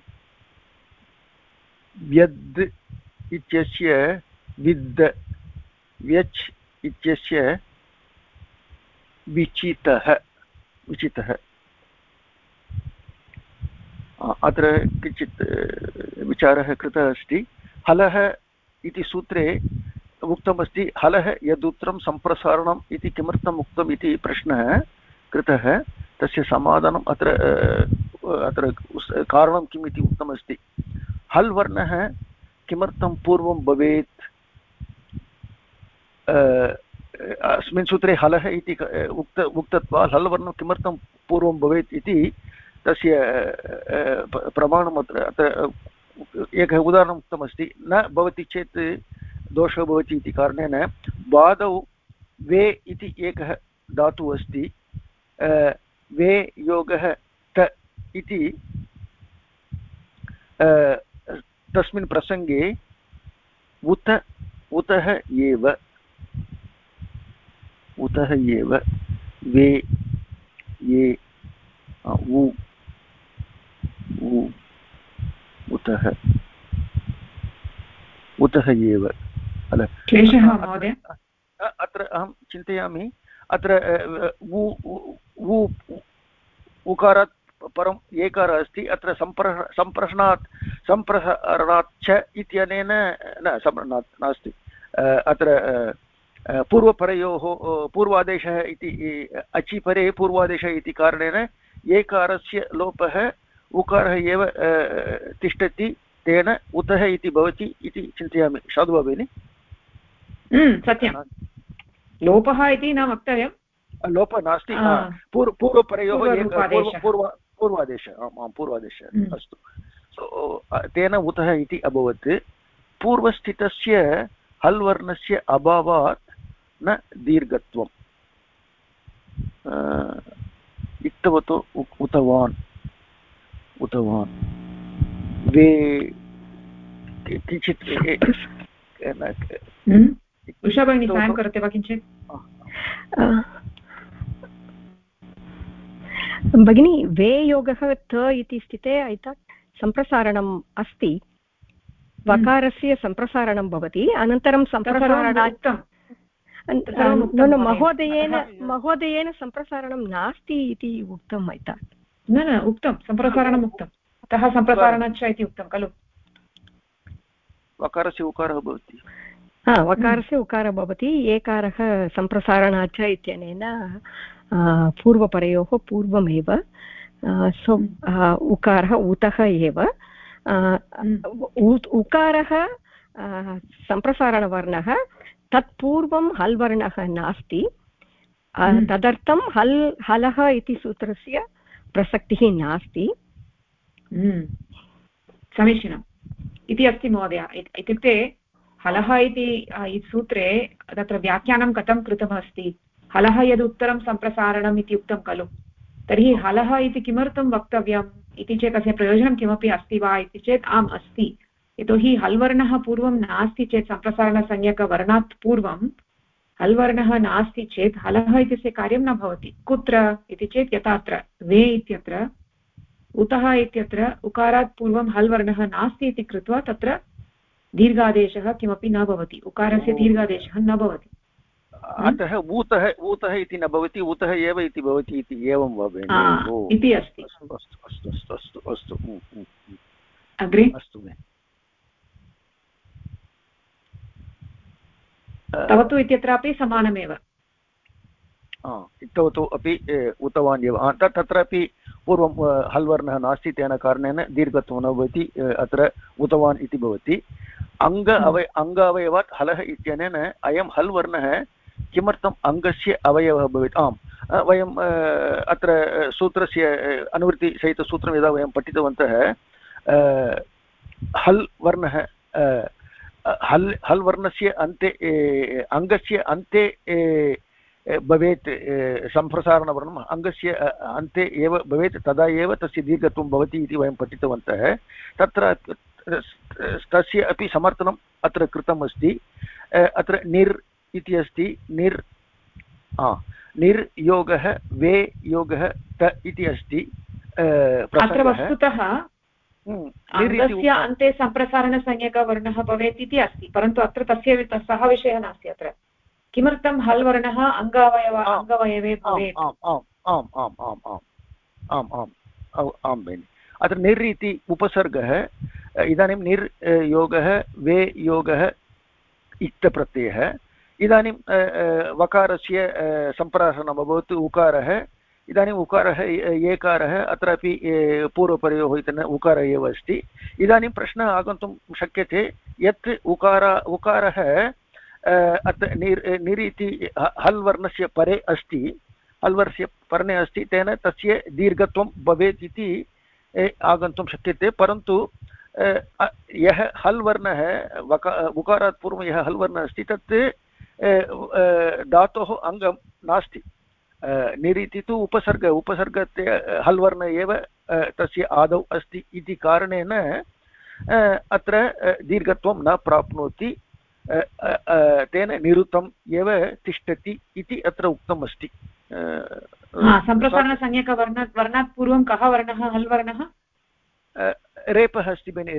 व्यद् इत्यस्य विद् व्यच् इत्यस्य विचितः अत्र किञ्चित् विचारः कृतः अस्ति हलः इति सूत्रे उक्तमस्ति हलः यदुत्तरं सम्प्रसारणम् इति किमर्थम् उक्तम् इति प्रश्नः कृतः तस्य समाधानम् अत्र कारणं किम् इति उक्तमस्ति हल् वर्णः किमर्थं पूर्वं भवेत् अस्मिन् सूत्रे हलः इति उक्तत्वात् हल् वर्णं किमर्थं पूर्वं भवेत् इति तस्य प्रमाणम् अत्र एकः उदाहरणम् उक्तमस्ति न भवति चेत् दोषः भवति इति कारणेन बादौ वे इति एकः धातुः अस्ति वे योगः त इति तस्मिन् प्रसङ्गे उतः एव वे ये उतः एव क्लेशः महोदय अत्र अहं चिन्तयामि अत्र उकारात् परम् एकारः अस्ति अत्र सम्प्रसारणात् च इत्यनेन नास्ति अत्र पूर्वपरयोः पूर्वादेशः इति अचिपरे पूर्वादेशः इति कारणेन एकारस्य लोपः उकारः एव तिष्ठति तेन उतः इति भवति इति चिन्तयामि साधु वा भगिनि सत्यं लोपः इति न वक्तव्यं लोपः नास्ति पूर्वपरयोः पूर्वादेशः पूर्वादेशः अस्तु तेन उतः इति अभवत् पूर्वस्थितस्य हल् वर्णस्य अभावात् न दीर्घत्वम् इक्तवतो उतवान् वे किञ्चित् उषा भगिनी साहाय्यं करोति वा किञ्चित् भगिनी वे योगः त इति स्थिते अर्थात् सम्प्रसारणम् अस्ति वकारस्य सम्प्रसारणं भवति अनन्तरं सम्प्रसारणात् महोदयेन सम्प्रसारणं नास्ति इति उक्तं मया न न उक्तं सम्प्रसारणम् उक्तम् अतः सम्प्रसारणच्च इति उक्तं खलु वकारस्य उकारः भवति वकारस्य उकारः भवति एकारः सम्प्रसारणाच्च इत्यनेन पूर्वपरयोः पूर्वमेव उकारः उतः एव उकारः सम्प्रसारणवर्णः तत्पूर्वं हल् वर्णः नास्ति तदर्थं हलः इति सूत्रस्य प्रसक्तिः नास्ति समीचीनम् इति अस्ति महोदय इत्युक्ते हलः इति सूत्रे तत्र व्याख्यानं कथं कृतमस्ति हलः यद् उत्तरं सम्प्रसारणम् इति उक्तं खलु तर्हि हलः इति किमर्थं वक्तव्यम् इति चेत् अस्य प्रयोजनं किमपि अस्ति वा इति चेत् आम् अस्ति यतोहि हल् वर्णः पूर्वं नास्ति चेत् सम्प्रसारणसंज्ञकवर्णात् पूर्वं हल् वर्णः नास्ति चेत् हलः इत्यस्य कार्यं न भवति कुत्र इति चेत् यथा अत्र वे इत्यत्र उतः इत्यत्र उकारात् पूर्वं हल् वर्णः नास्ति इति कृत्वा तत्र दीर्घादेशः किमपि न भवति उकारस्य दीर्घादेशः न भवति अतः ऊतः इति न भवति उतः एव इति भवति इति एवं वा भगिनि इति अस्ति अस्तु अस्तु अस्तु अस्तु अस्तु अग्रे अस्तु तव तु इत्यत्रापि समानमेव तव तु अपि उतवान् एव तत्रापि पूर्वं हल् वर्णः नास्ति तेन कारणेन दीर्घत्वं न भवति अत्र उतवान् इति भवति अङ्गावयवात् हलः इत्यनेन अयं हल् वर्णः किमर्थम् अङ्गस्य अवयवः भवेत् आम् वयं अत्र सूत्रस्य अनुवृत्तिसहितसूत्रं यदा वयं पठितवन्तः हल् वर्णः हल् वर्णस्य अन्ते अङ्गस्य अन्ते भवेत् सम्प्रसारणवर्णम् अङ्गस्य अन्ते एव भवेत् तदा एव तस्य दीर्घत्वं भवति इति वयं पठितवन्तः तत्र तस्य अपि समर्थनम् अत्र कृतम् अस्ति अत्र निर् इति अस्ति निर् योगः वे योगः त इति अस्ति अत्र वस्तुतः अङ्गस्य अन्ते सम्प्रसारणसंज्ञकवर्णः भवेत् इति अस्ति परन्तु अत्र तस्य सः विषयः नास्ति अत्र किमर्थं हल् वर्णः अङ्गवयवे भवेत् आम् भगिनि अत्र निर् इति उपसर्गः इदानीं निर् योगः वे योगः इक्तप्रत्ययः इदानीं वकारस्य सम्प्रासनम् अभवत् उकारः इदानीम् उकारः एकारः अत्रापि पूर्वपरयोः इति न उकारः एव अस्ति इदानीं प्रश्नः आगन्तुं शक्यते यत् उकारः अत्र निर् इति हल् वर्णस्य परे अस्ति हल् वर्णस्य पर्णे अस्ति तेन तस्य दीर्घत्वं भवेत् इति आगन्तुं शक्यते परन्तु यः हल् वर्णः उकारात् पूर्वं यः हल् वर्णः अस्ति तत् धातोः अङ्गं नास्ति निर् इति तु उपसर्गस्य हल् वर्ण एव तस्य आदौ अस्ति इति कारणेन अत्र दीर्घत्वं न प्राप्नोति तेन निरुतम् एव तिष्ठति इति अत्र उक्तम् अस्ति सम्प्रसारणसंज्ञकवर्णात् पूर्वं कः वर्णः हल् वर्णः रेपः अस्ति भगिनि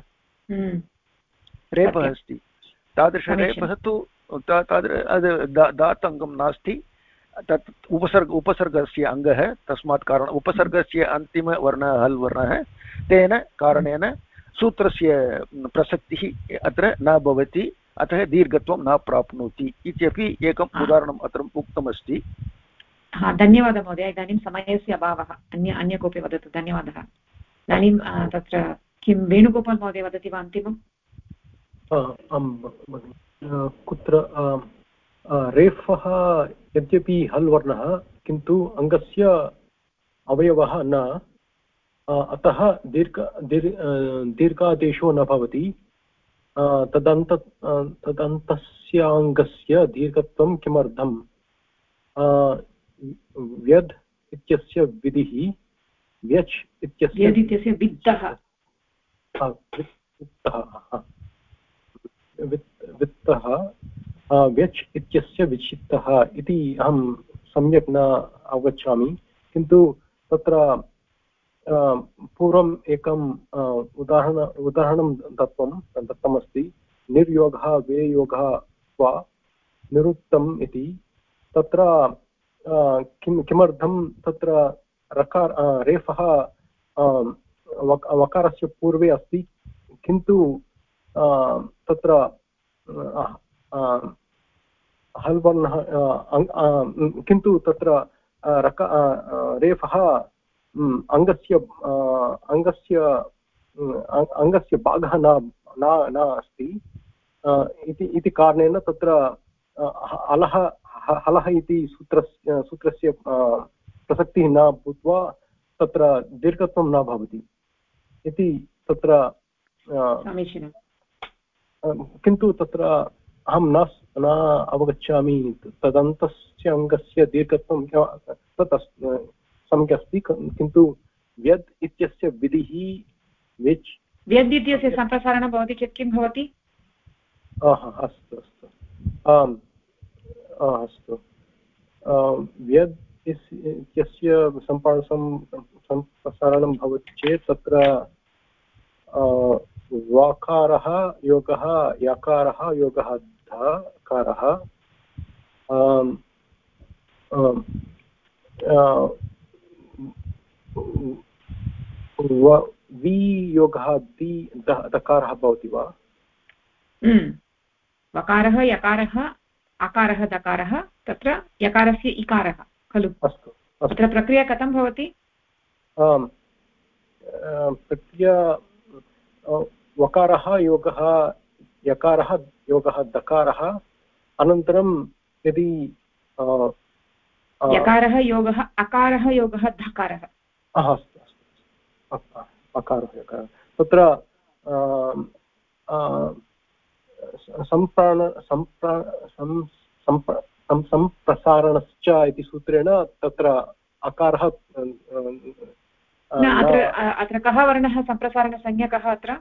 रेपः अस्ति तादृशरेपः तु दातङ्गं नास्ति तत् उपसर्गस्य अङ्गः तस्मात् कारणात् उपसर्गस्य अन्तिमवर्णः हल् वर्णः तेन कारणेन सूत्रस्य प्रसक्तिः अत्र न भवति अतः दीर्घत्वं न प्राप्नोति इत्यपि एकम् उदाहरणम् अत्र उक्तमस्ति धन्यवादः महोदय इदानीं समयस्य अभावः अन्य कोऽपि वदतु धन्यवादः इदानीं तत्र किं वेणुगोपाल् महोदय वदति वा अन्तिमम् कुत्र रेफः यद्यपि हल् वर्णः किन्तु अङ्गस्य अवयवः न अतः दीर्घादेशो न भवति तदन्तस्याङ्गस्य दीर्घत्वं किमर्थं व्यद् इत्यस्य विधिः व्यच् इत्यस्य वित्तः व्यच् इत्यस्य विचित्तः इति अहं सम्यक् न अवगच्छामि किन्तु तत्र पूर्वम् एकम् उदाहरणं दत्तमस्ति निर्योगः वेयोगः वा निरुक्तम् इति तत्र किमर्थं तत्र रेफः वकारस्य पूर्वे अस्ति, किन्तु तत्र हल् वर्णः किन्तु तत्र रेफः अङ्गस्य भागः न अस्ति इति कारणेन तत्र हलः इति सूत्रस्य प्रसक्तिः न भूत्वा तत्र दीर्घत्वं न भवति इति तत्र समीचीनं। किन्तु तत्र अहं न अवगच्छामि तदन्तस्य अङ्गस्य दीर्घत्वं तत् सम्यक् अस्ति, किन्तु व्यद् इत्यस्य विधिः व्यद् इत्यस्य सम्प्रसारणं भवति चेत् किं भवति? अस्तु अस्तु अस्तु व्यद् इत्यस्य सम्प्रसारणं भवति चेत् तत्र वाकारः योगः यकारः योगः धकारः वियोगः दकारः भवति वा? वकारः यकारः अकारः दकारः, तत्र यकारस्य इकारः खलु? अस्तु। अत्र प्रक्रिया कथं भवति? प्रक्रिया वकारः योगः यकारः योगः दकारः, अनन्तरं यदि यकारः योगः अकारः योगः धकारः। अस्तु अस्तु अकारः यकारः तत्र सम्प्रसारणश्च इति सूत्रेण तत्र अकारः अत्र कः वर्णः सम्प्रसारणसंज्ञकः? अत्र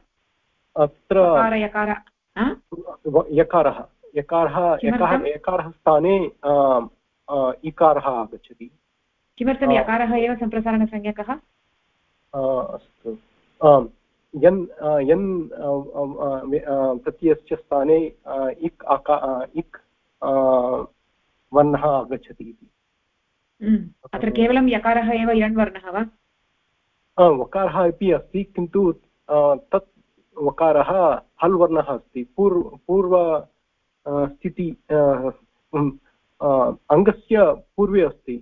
यकारः स्थाने इकारः आगच्छति। किमर्थं यकारः एव सम्प्रसारणसंज्ञकः? अस्तु, यन् प्रत्ययस्य स्थाने इक् वर्णः आगच्छति इति। अत्र केवलं यकारः एव यण् वर्णः वा? वकारः अपि अस्ति, किन्तु तत् वकारः हल् वर्णः अस्ति। पूर्व स्थिति अङ्गस्य पूर्वे अस्ति।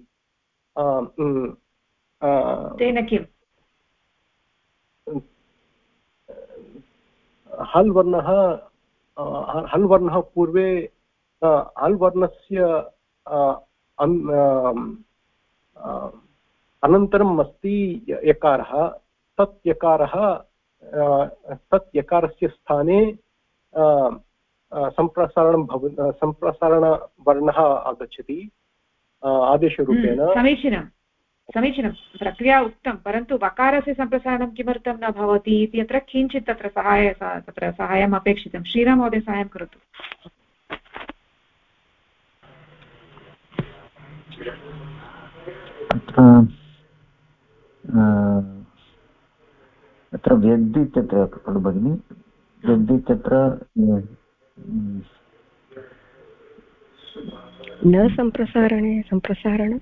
तेन किम्? हल् वर्णः पूर्वे हल् वर्णस्य अनन्तरम् अस्ति यकारः। तत् यकारस्य स्थाने सम्प्रसारणवर्णः आगच्छति आदेशरूपेण। समीचीनं प्रक्रिया उक्तं, परन्तु वकारस्य सम्प्रसारणं किमर्थं न भवति इति अत्र किञ्चित् तत्र साहाय्यम् अपेक्षितं। श्रीराम महोदय साहाय्यं करोतु। अत्र व्यद् इत्यत्र खलु भगिनि, व्यद् इत्यत्र न सम्प्रसारणे सम्प्रसारणं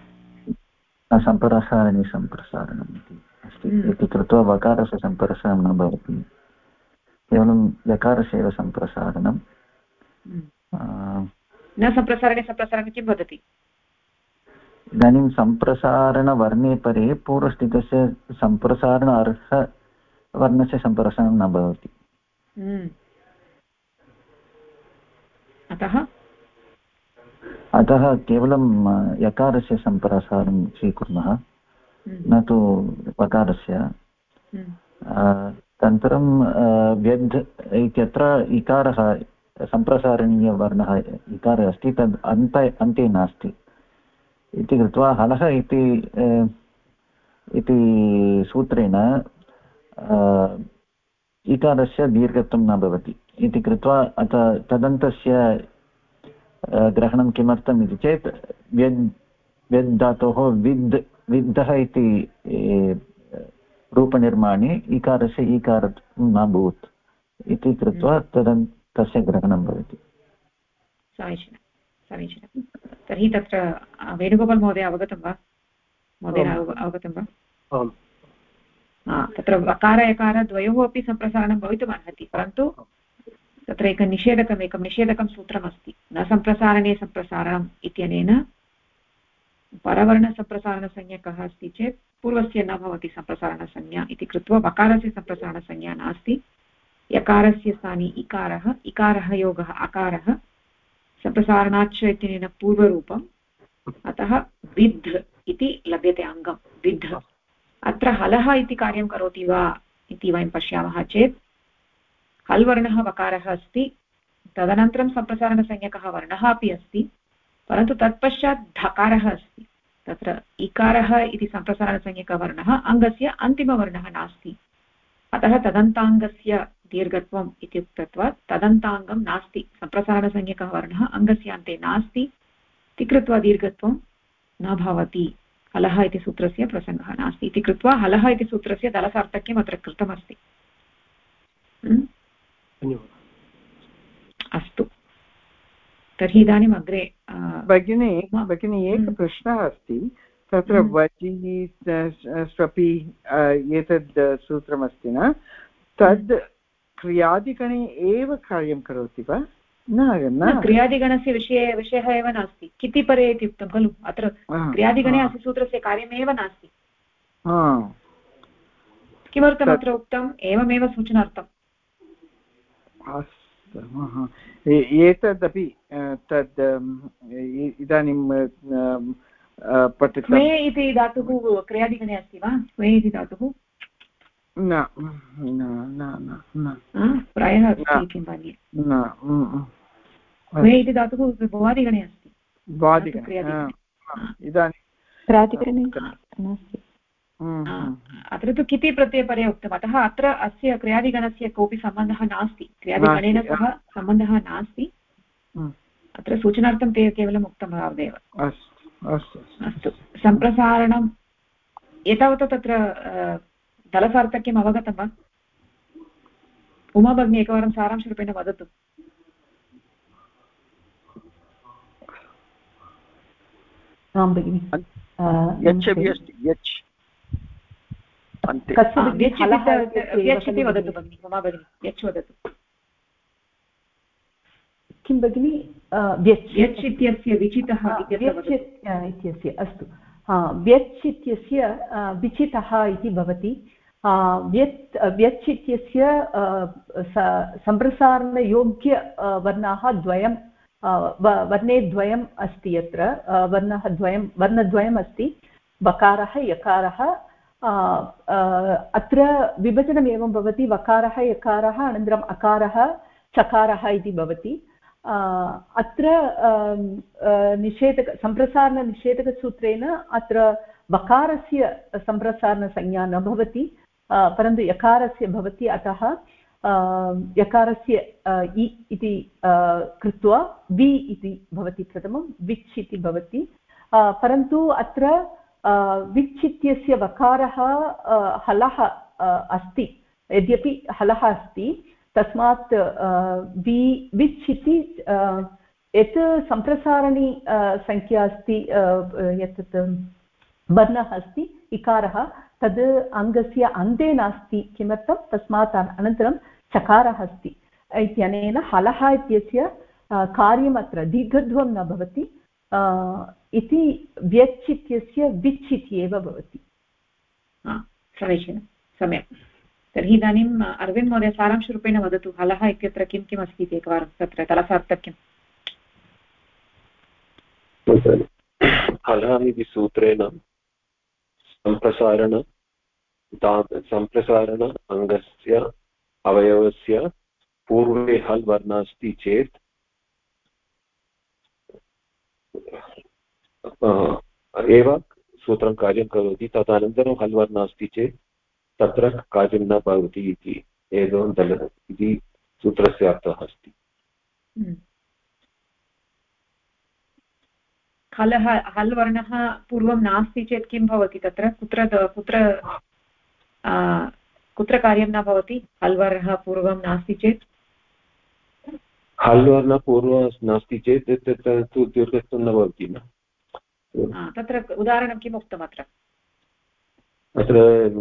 सम्प्रसारणम् इति अस्ति। इति कृत्वा वकारस्य सम्प्रसारणं न भवति, केवलं यकारस्य एव सम्प्रसारणं। न सम्प्रसारणे किं वदति? इदानीं सम्प्रसारणवर्णे परे पूर्वस्थितस्य सम्प्रसारण अर्हवर्णस्य सम्प्रसारणं न भवति। अतः केवलं यकारस्य सम्प्रसारणं स्वीकुर्मः, न तु वकारस्य। अनन्तरं व्यद् इत्यत्र इकारः सम्प्रसारणीयवर्णः इकारः अस्ति, तद् अन्ते नास्ति इति कृत्वा हलः इति सूत्रेण इकारस्य दीर्घत्वं न भवति इति कृत्वा तदन्तस्य ग्रहणं किमर्थम् इति चेत् व्यद् धातोः विद्धः इति रूपनिर्माणे इकारस्य ईकारत्वं न भूत् इति कृत्वा तस्य ग्रहणं भवति। समीचीनं। तर्हि तत्र वेणुगोपाल् महोदय अवगतं वा? महोदयेन अवगतं वा? तत्र वकार यकार द्वयोः अपि सम्प्रसारणं भवितुमर्हति, परन्तु तत्र एकं निषेधकं सूत्रमस्ति। न सम्प्रसारणे सम्प्रसारणम् इत्यनेन परवर्णसम्प्रसारणसंज्ञा कः अस्ति चेत् पूर्वस्य न भवति सम्प्रसारणसंज्ञा इति कृत्वा वकारस्य सम्प्रसारणसंज्ञा नास्ति। यकारस्य स्थाने इकारः योगः अकारः सम्प्रसारणाच्च इत्यनेन पूर्वरूपम्, अतः विद् इति लभ्यते अङ्गं विद्। अत्र हलः इति कार्यं करोति वा इति वयं पश्यामः चेत् हल् वर्णः वकारः अस्ति, तदनन्तरं सम्प्रसारणसंज्ञकः वर्णः अपि अस्ति, परन्तु तत्पश्चात् धकारः अस्ति। तत्र इकारः इति सम्प्रसारणसंज्ञकवर्णः अङ्गस्य अन्तिमवर्णः नास्ति, अतः तदन्ताङ्गस्य दीर्घत्वम् इति उक्तत्वात् तदन्ताङ्गं नास्ति, सम्प्रसारणसंज्ञकः वर्णः अङ्गस्य अन्ते नास्ति इति कृत्वा दीर्घत्वं न भवति, हलः इति सूत्रस्य प्रसङ्गः नास्ति इति कृत्वा हलः इति सूत्रस्य दलसार्थक्यम् अत्र कृतमस्ति। अस्तु, तर्हि इदानीम् अग्रे भगिनी एकः प्रश्नः अस्ति। तत्र वचि स्वपि एतद् सूत्रमस्ति न, तद् क्रियादिगणे एव कार्यं करोति वा? न, क्रियादिगणस्य विषयः एव नास्ति। कितिपरे इति उक्तं खलु, अत्र क्रियादिगणे अस्य सूत्रस्य कार्यमेव नास्ति। किमर्थम् अत्र उक्तम्? एवमेव सूचनार्थम्। एतदपि तद् इदानीं स्वे इति धातुः क्रियादिगणे अस्ति वा? स्वे इति धातुः न प्रायः अस्ति इति मन्ये। स्वे इति धातुः भवादिगणे अस्ति। इदानीं अत्र तु किति प्रत्ययपरे उक्तम्, अतः अत्र अस्य क्रियादिगणस्य कोऽपि सम्बन्धः नास्ति, क्रियादिगणेन सह सम्बन्धः नास्ति। अत्र सूचनार्थं ते केवलम् उक्तं तावदेव। अस्तु, सम्प्रसारणम् एतावता तत्र दलसार्थक्यम् अवगतं वा? उमा भगिनी एकवारं सारांशरूपेण वदतु। आं भगिनि, व्यच् इति वदतु भगिनि, उमा भगिनी व्यच् वदतु। किं भगिनि? व्यच् इत्यस्य विचितः इत्यस्य, अस्तु, व्यच् इत्यस्य विचितः इति भवति। व्यच् इत्यस्य सम्प्रसारणयोग्य वर्णाः द्वयं, वर्णे द्वयम् अस्ति। अत्र वर्णद्वयम् अस्ति, वकारः यकारः। अत्र विभजनम् एवं भवति, वकारः यकारः अनन्तरम् अकारः चकारः इति भवति। अत्र सम्प्रसारणनिषेधकसूत्रेण अत्र वकारस्य सम्प्रसारणसंज्ञा न भवति, परन्तु यकारस्य भवति। अतः यकारस्य इ इति कृत्वा वि इति भवति, प्रथमं विच् इति भवति। परन्तु अत्र विच् इत्यस्य वकारः हलः अस्ति, यद्यपि हलः अस्ति, तस्मात् विच् इति यत् सम्प्रसारणी संख्या अस्ति, यत् वर्णः अस्ति इकारः, तद् अङ्गस्य अन्ते नास्ति। किमर्थं? तस्मात् अनन्तरं चकारः अस्ति इत्यनेन हलः इत्यस्य कार्यम् अत्र दीर्घध्वं न भवति इति व्यच् इत्यस्य विच् इति एव भवति। समीचीनं, सम्यक्। तर्हि इदानीम् अरविन्द महोदय सारांशरूपेण वदतु, हलः इत्यत्र किं किम् अस्ति इति एकवारं तत्र दलसार्थक्यम्। हलः इति सूत्रेण सम्प्रसारण अङ्गस्य अवयवस्य पूर्वे हल् वर्णः अस्ति चेत् एव सूत्रं कार्यं करोति, तदनन्तरं हल् वर्णः अस्ति चेत् तत्र कार्यं न भवति इति एवं इति सूत्रस्य अर्थः अस्ति। हल् वर्णः पूर्वं नास्ति चेत् किं भवति? तत्र कुत्र कार्यं न भवति? हल् वर्णः पूर्वं नास्ति चेत्, हल् वर्णः पूर्वं नास्ति चेत् तु दीर्घत्वं न भवति न। तत्र उदाहरणं किम् उक्तम्? अत्र अत्र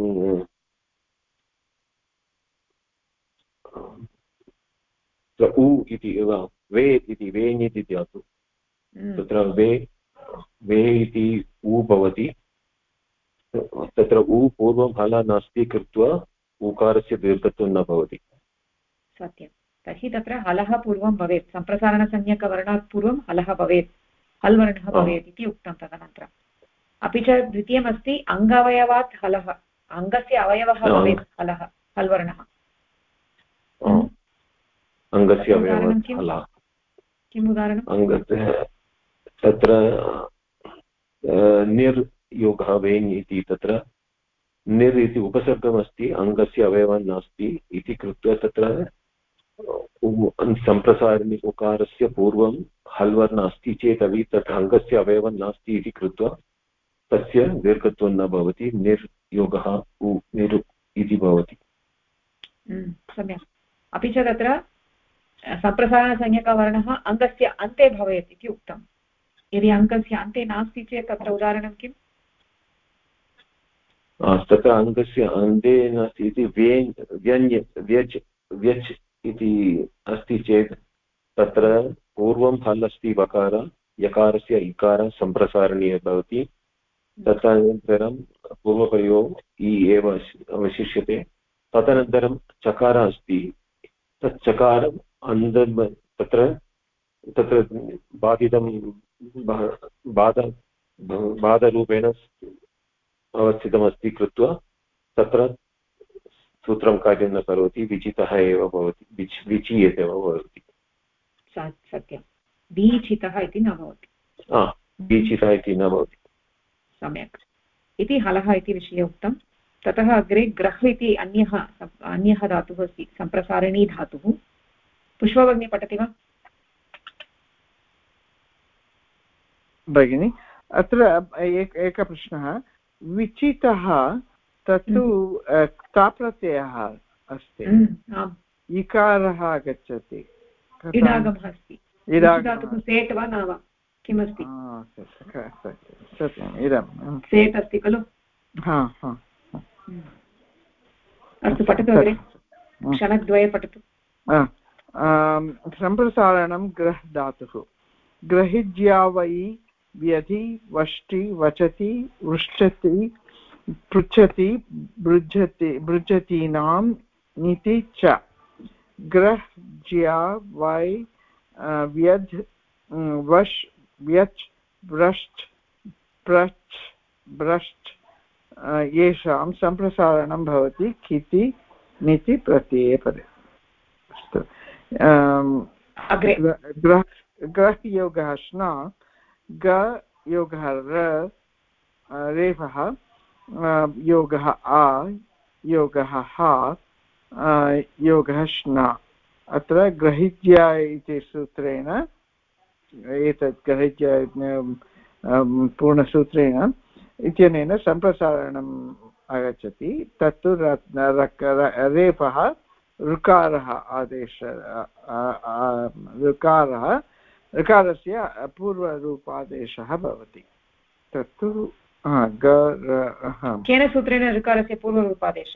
उ इति वे इति वेन् इति धातु तत्र वे इति उ भवति तत्र उ पूर्वं हल नास्ति कृत्वा उकारस्य दीर्घत्वं न भवति सत्यं तर्हि तत्र हलः पूर्वं भवेत् सम्प्रसारणसंज्ञकवर्णात् पूर्वं हलः भवेत् हल् वर्णः भवेत् इति उक्तं तदनन्तरम् अपि च द्वितीयमस्ति अङ्गावयवात् हलः अङ्गस्य अवयवः भवेत् हलः हल् वर्णः अङ्गस्य अवयवात् हलः किम् उदाहरणं तत्र निर् योगः वेन् इति तत्र निर् इति उपसर्गमस्ति अङ्गस्य अवयवः नास्ति इति कृत्वा तत्र सम्प्रसारणे उकारस्य पूर्वं हल् वर्णः अस्ति चेदपि तत्र अङ्गस्य अवयवः नास्ति इति कृत्वा तस्य दीर्घत्वं न भवति निर् योगः निर् इति भवति सम्यक् अपि च तत्र सम्प्रसारणसंज्ञकवर्णः अङ्गस्य अन्ते भवेत् इति उक्तं यदि अङ्गस्य अन्ते नास्ति चेत् तत्र उदाहरणं किम् तत्र अङ्गस्य अन्ते नास्ति इति व्यज् व्यच् इति अस्ति चेत् तत्र पूर्वं हल् अस्ति वकार यकारस्य इकार सम्प्रसारणीय भवति तदनन्तरं पूर्वप्रयोगः इ एव अवशिष्यते तदनन्तरं चकारः अस्ति तत् चकारम् तत्र तत्र बाधितं बाधरूपेण अवस्थितमस्ति कृत्वा तत्र सूत्रं कार्यं न करोति विचितः एव भवति विचीयते एव भवति सत्यं विचितः इति न भवति विचितः इति न भवति सम्यक् इति हलः इति विषये उक्तं ततः अग्रे ग्रह् इति अन्यः धातुः अस्ति सम्प्रसारणी धातुः पुष्पभगिनी पठति वा भगिनि अत्र एकः प्रश्नः विचितः तत्तु क्ताप्रत्ययः अस्ति इकारः आगच्छति इडागमः अस्ति धातुः सेट् वा न वा किमस्ति सत्यम् इदं सेट् अस्ति खलु अस्तु पठतु अग्रे क्षणद्वये पठतु सम्प्रसारणं ग्रह् धातुः ग्रहिज्या वै व्यधि वष्टि वचति पृच्छति पृच्छति बृजतीनां नीति च ग्रह्ज्या वै व्यध् वश् व्यच् व्रश्च प्रच् ब्रश्च येषां सम्प्रसारणं भवति किति नीति प्रत्यये पदे अस्तु ग्रह्योगः श्ना ग योगः रेफः योगः आ योगः हा योगः श्ना अत्र ग्रहिज्या इति सूत्रेण एतत् ग्रहिज्या पूर्णसूत्रेण इत्यनेन सम्प्रसारणम् आगच्छति तत्तु रेफः ऋकारः आदेश ऋकारस्य पूर्वरूपादेशः भवति तत्तु केन सूत्रेण ऋकारस्य पूर्वरूपादेशः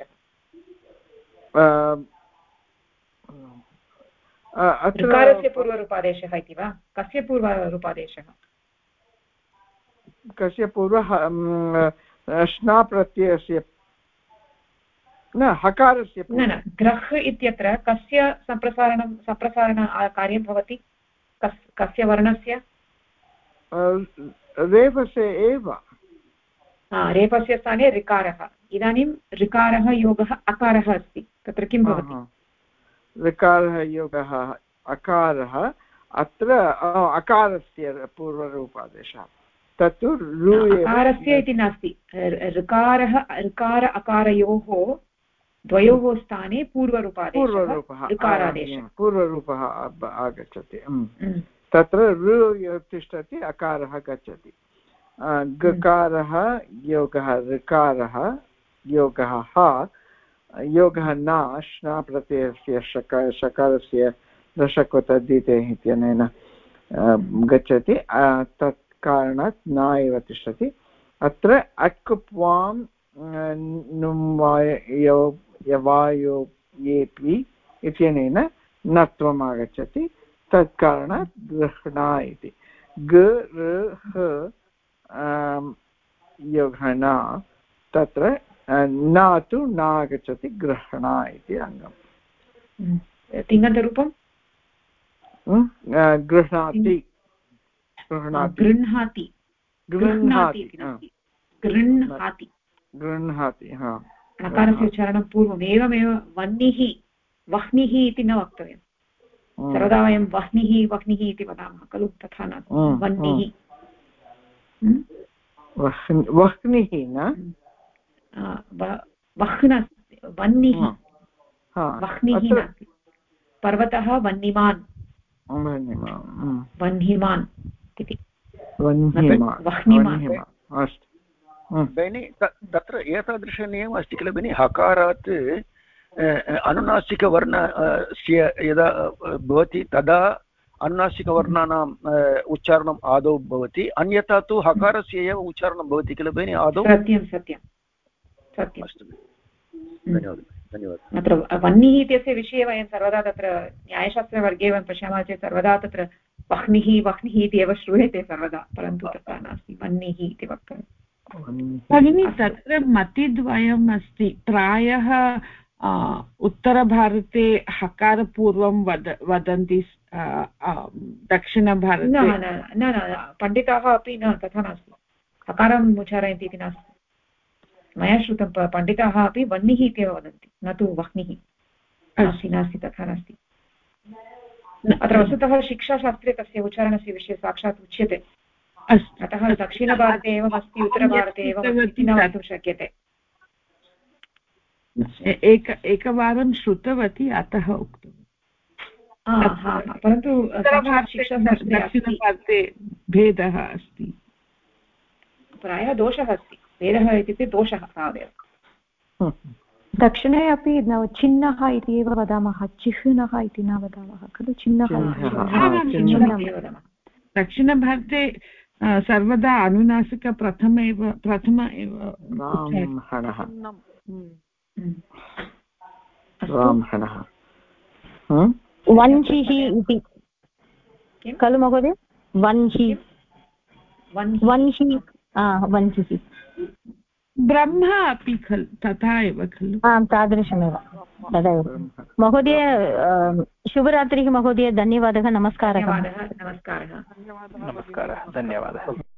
ऋकारस्य पूर्वरूपादेशः इति वा कस्य पूर्वरूपादेशः कस्य पूर्वः श्ना प्रत्ययस्य न हकारस्य न ग्रह् इत्यत्र कस्य सम्प्रसारण कार्यं भवति कस्य वर्णस्य रेफस्य एव रेफस्य स्थाने ऋकारः इदानीं ऋकारः योगः अकारः अस्ति तत्र किं भवति ऋकारः योगः अकारः अत्र अकारस्य पूर्वरूपादेशः तत्तु अकारस्य इति नास्ति ऋकार अकारयोः द्वयोः स्थाने पूर्वरूपादेशः पूर्वरूपः आगच्छति तत्र ऋ तिष्ठति अकारः गच्छति गकारः योगः ऋकारः योगः हा योगः न श्ना प्रत्ययस्य शकारस्य दशक्वतद्धिते इत्यनेन गच्छति तत् कारणात् न एव तिष्ठति अत्र अक् प्वां यवायो येपि इत्यनेन नत्वम् आगच्छति तत् कारणात् गृह्णा इति योगः न तत्र न तु न आगच्छति गृह्णा इति अङ्गम् तिङन्तरूपं गृह्णाति गृह्णाति गृह्णाति गृह्णाति नकारस्य उच्चारणं पूर्वम् एवमेव वह्निः वह्निः इति न वक्तव्यं सर्वदा वयं वह्निः इति वदामः खलु तथा न वह्निः वह्निः न वह्निः नास्ति पर्वतः वह्निमान् वह्निमान् इति वह्निमान् अस्तु बेनि तत्र एतादृशनियमः अस्ति किल बेनि हकारात् अनुनासिकवर्णस्य यदा भवति तदा अनुनासिकवर्णानाम् उच्चारणम् आदौ भवति अन्यथा तु हकारस्य एव उच्चारणं भवति किल बेनि आदौ सत्यं अस्तु धन्यवादः अत्र वह्निः इत्यस्य विषये वयं सर्वदा तत्र न्यायशास्त्रवर्गे वयं पश्यामः चेत् सर्वदा तत्र वह्निः इति एव श्रूयते सर्वदा परन्तु तथा नास्ति वह्निः इति वक्तव्यं भगिनी तत्र मतिद्वयम् अस्ति प्रायः उत्तरभारते हकारपूर्वं वदन्ति दक्षिणभारते न पण्डिताः अपि न तथा नास्ति हकारम् उच्चारयन्ति इति नास्ति मया श्रुतं पण्डिताः अपि वह्निः इत्येव वदन्ति न तु वह्निः नास्ति तथा नास्ति अत्र वस्तुतः शिक्षाशास्त्रे तस्य उच्चारणस्य विषये साक्षात् उच्यते अतः दक्षिणभारते एवम् अस्ति उत्तरभारते एवम् इति न वक्तुं शक्यते एकवारं श्रुतवती अतः उक्तवती परन्तु दक्षिणभारते भेदः अस्ति प्रायः दोषः अस्ति भेदः इत्युक्ते दोषः तावदेव दक्षिणे अपि छिन्नः इति एव वदामः चिह्नः इति न वदामः खलु छिन्नः दक्षिणभारते सर्वदा अनुनासिक प्रथम एव वंशिः इति खलु महोदय वंशिः ब्रह्म अपि खलु तथा एव खलु आं तादृशमेव तदेव महोदय शुभरात्रिः महोदय धन्यवादः नमस्कारः नमस्कारः धन्यवादः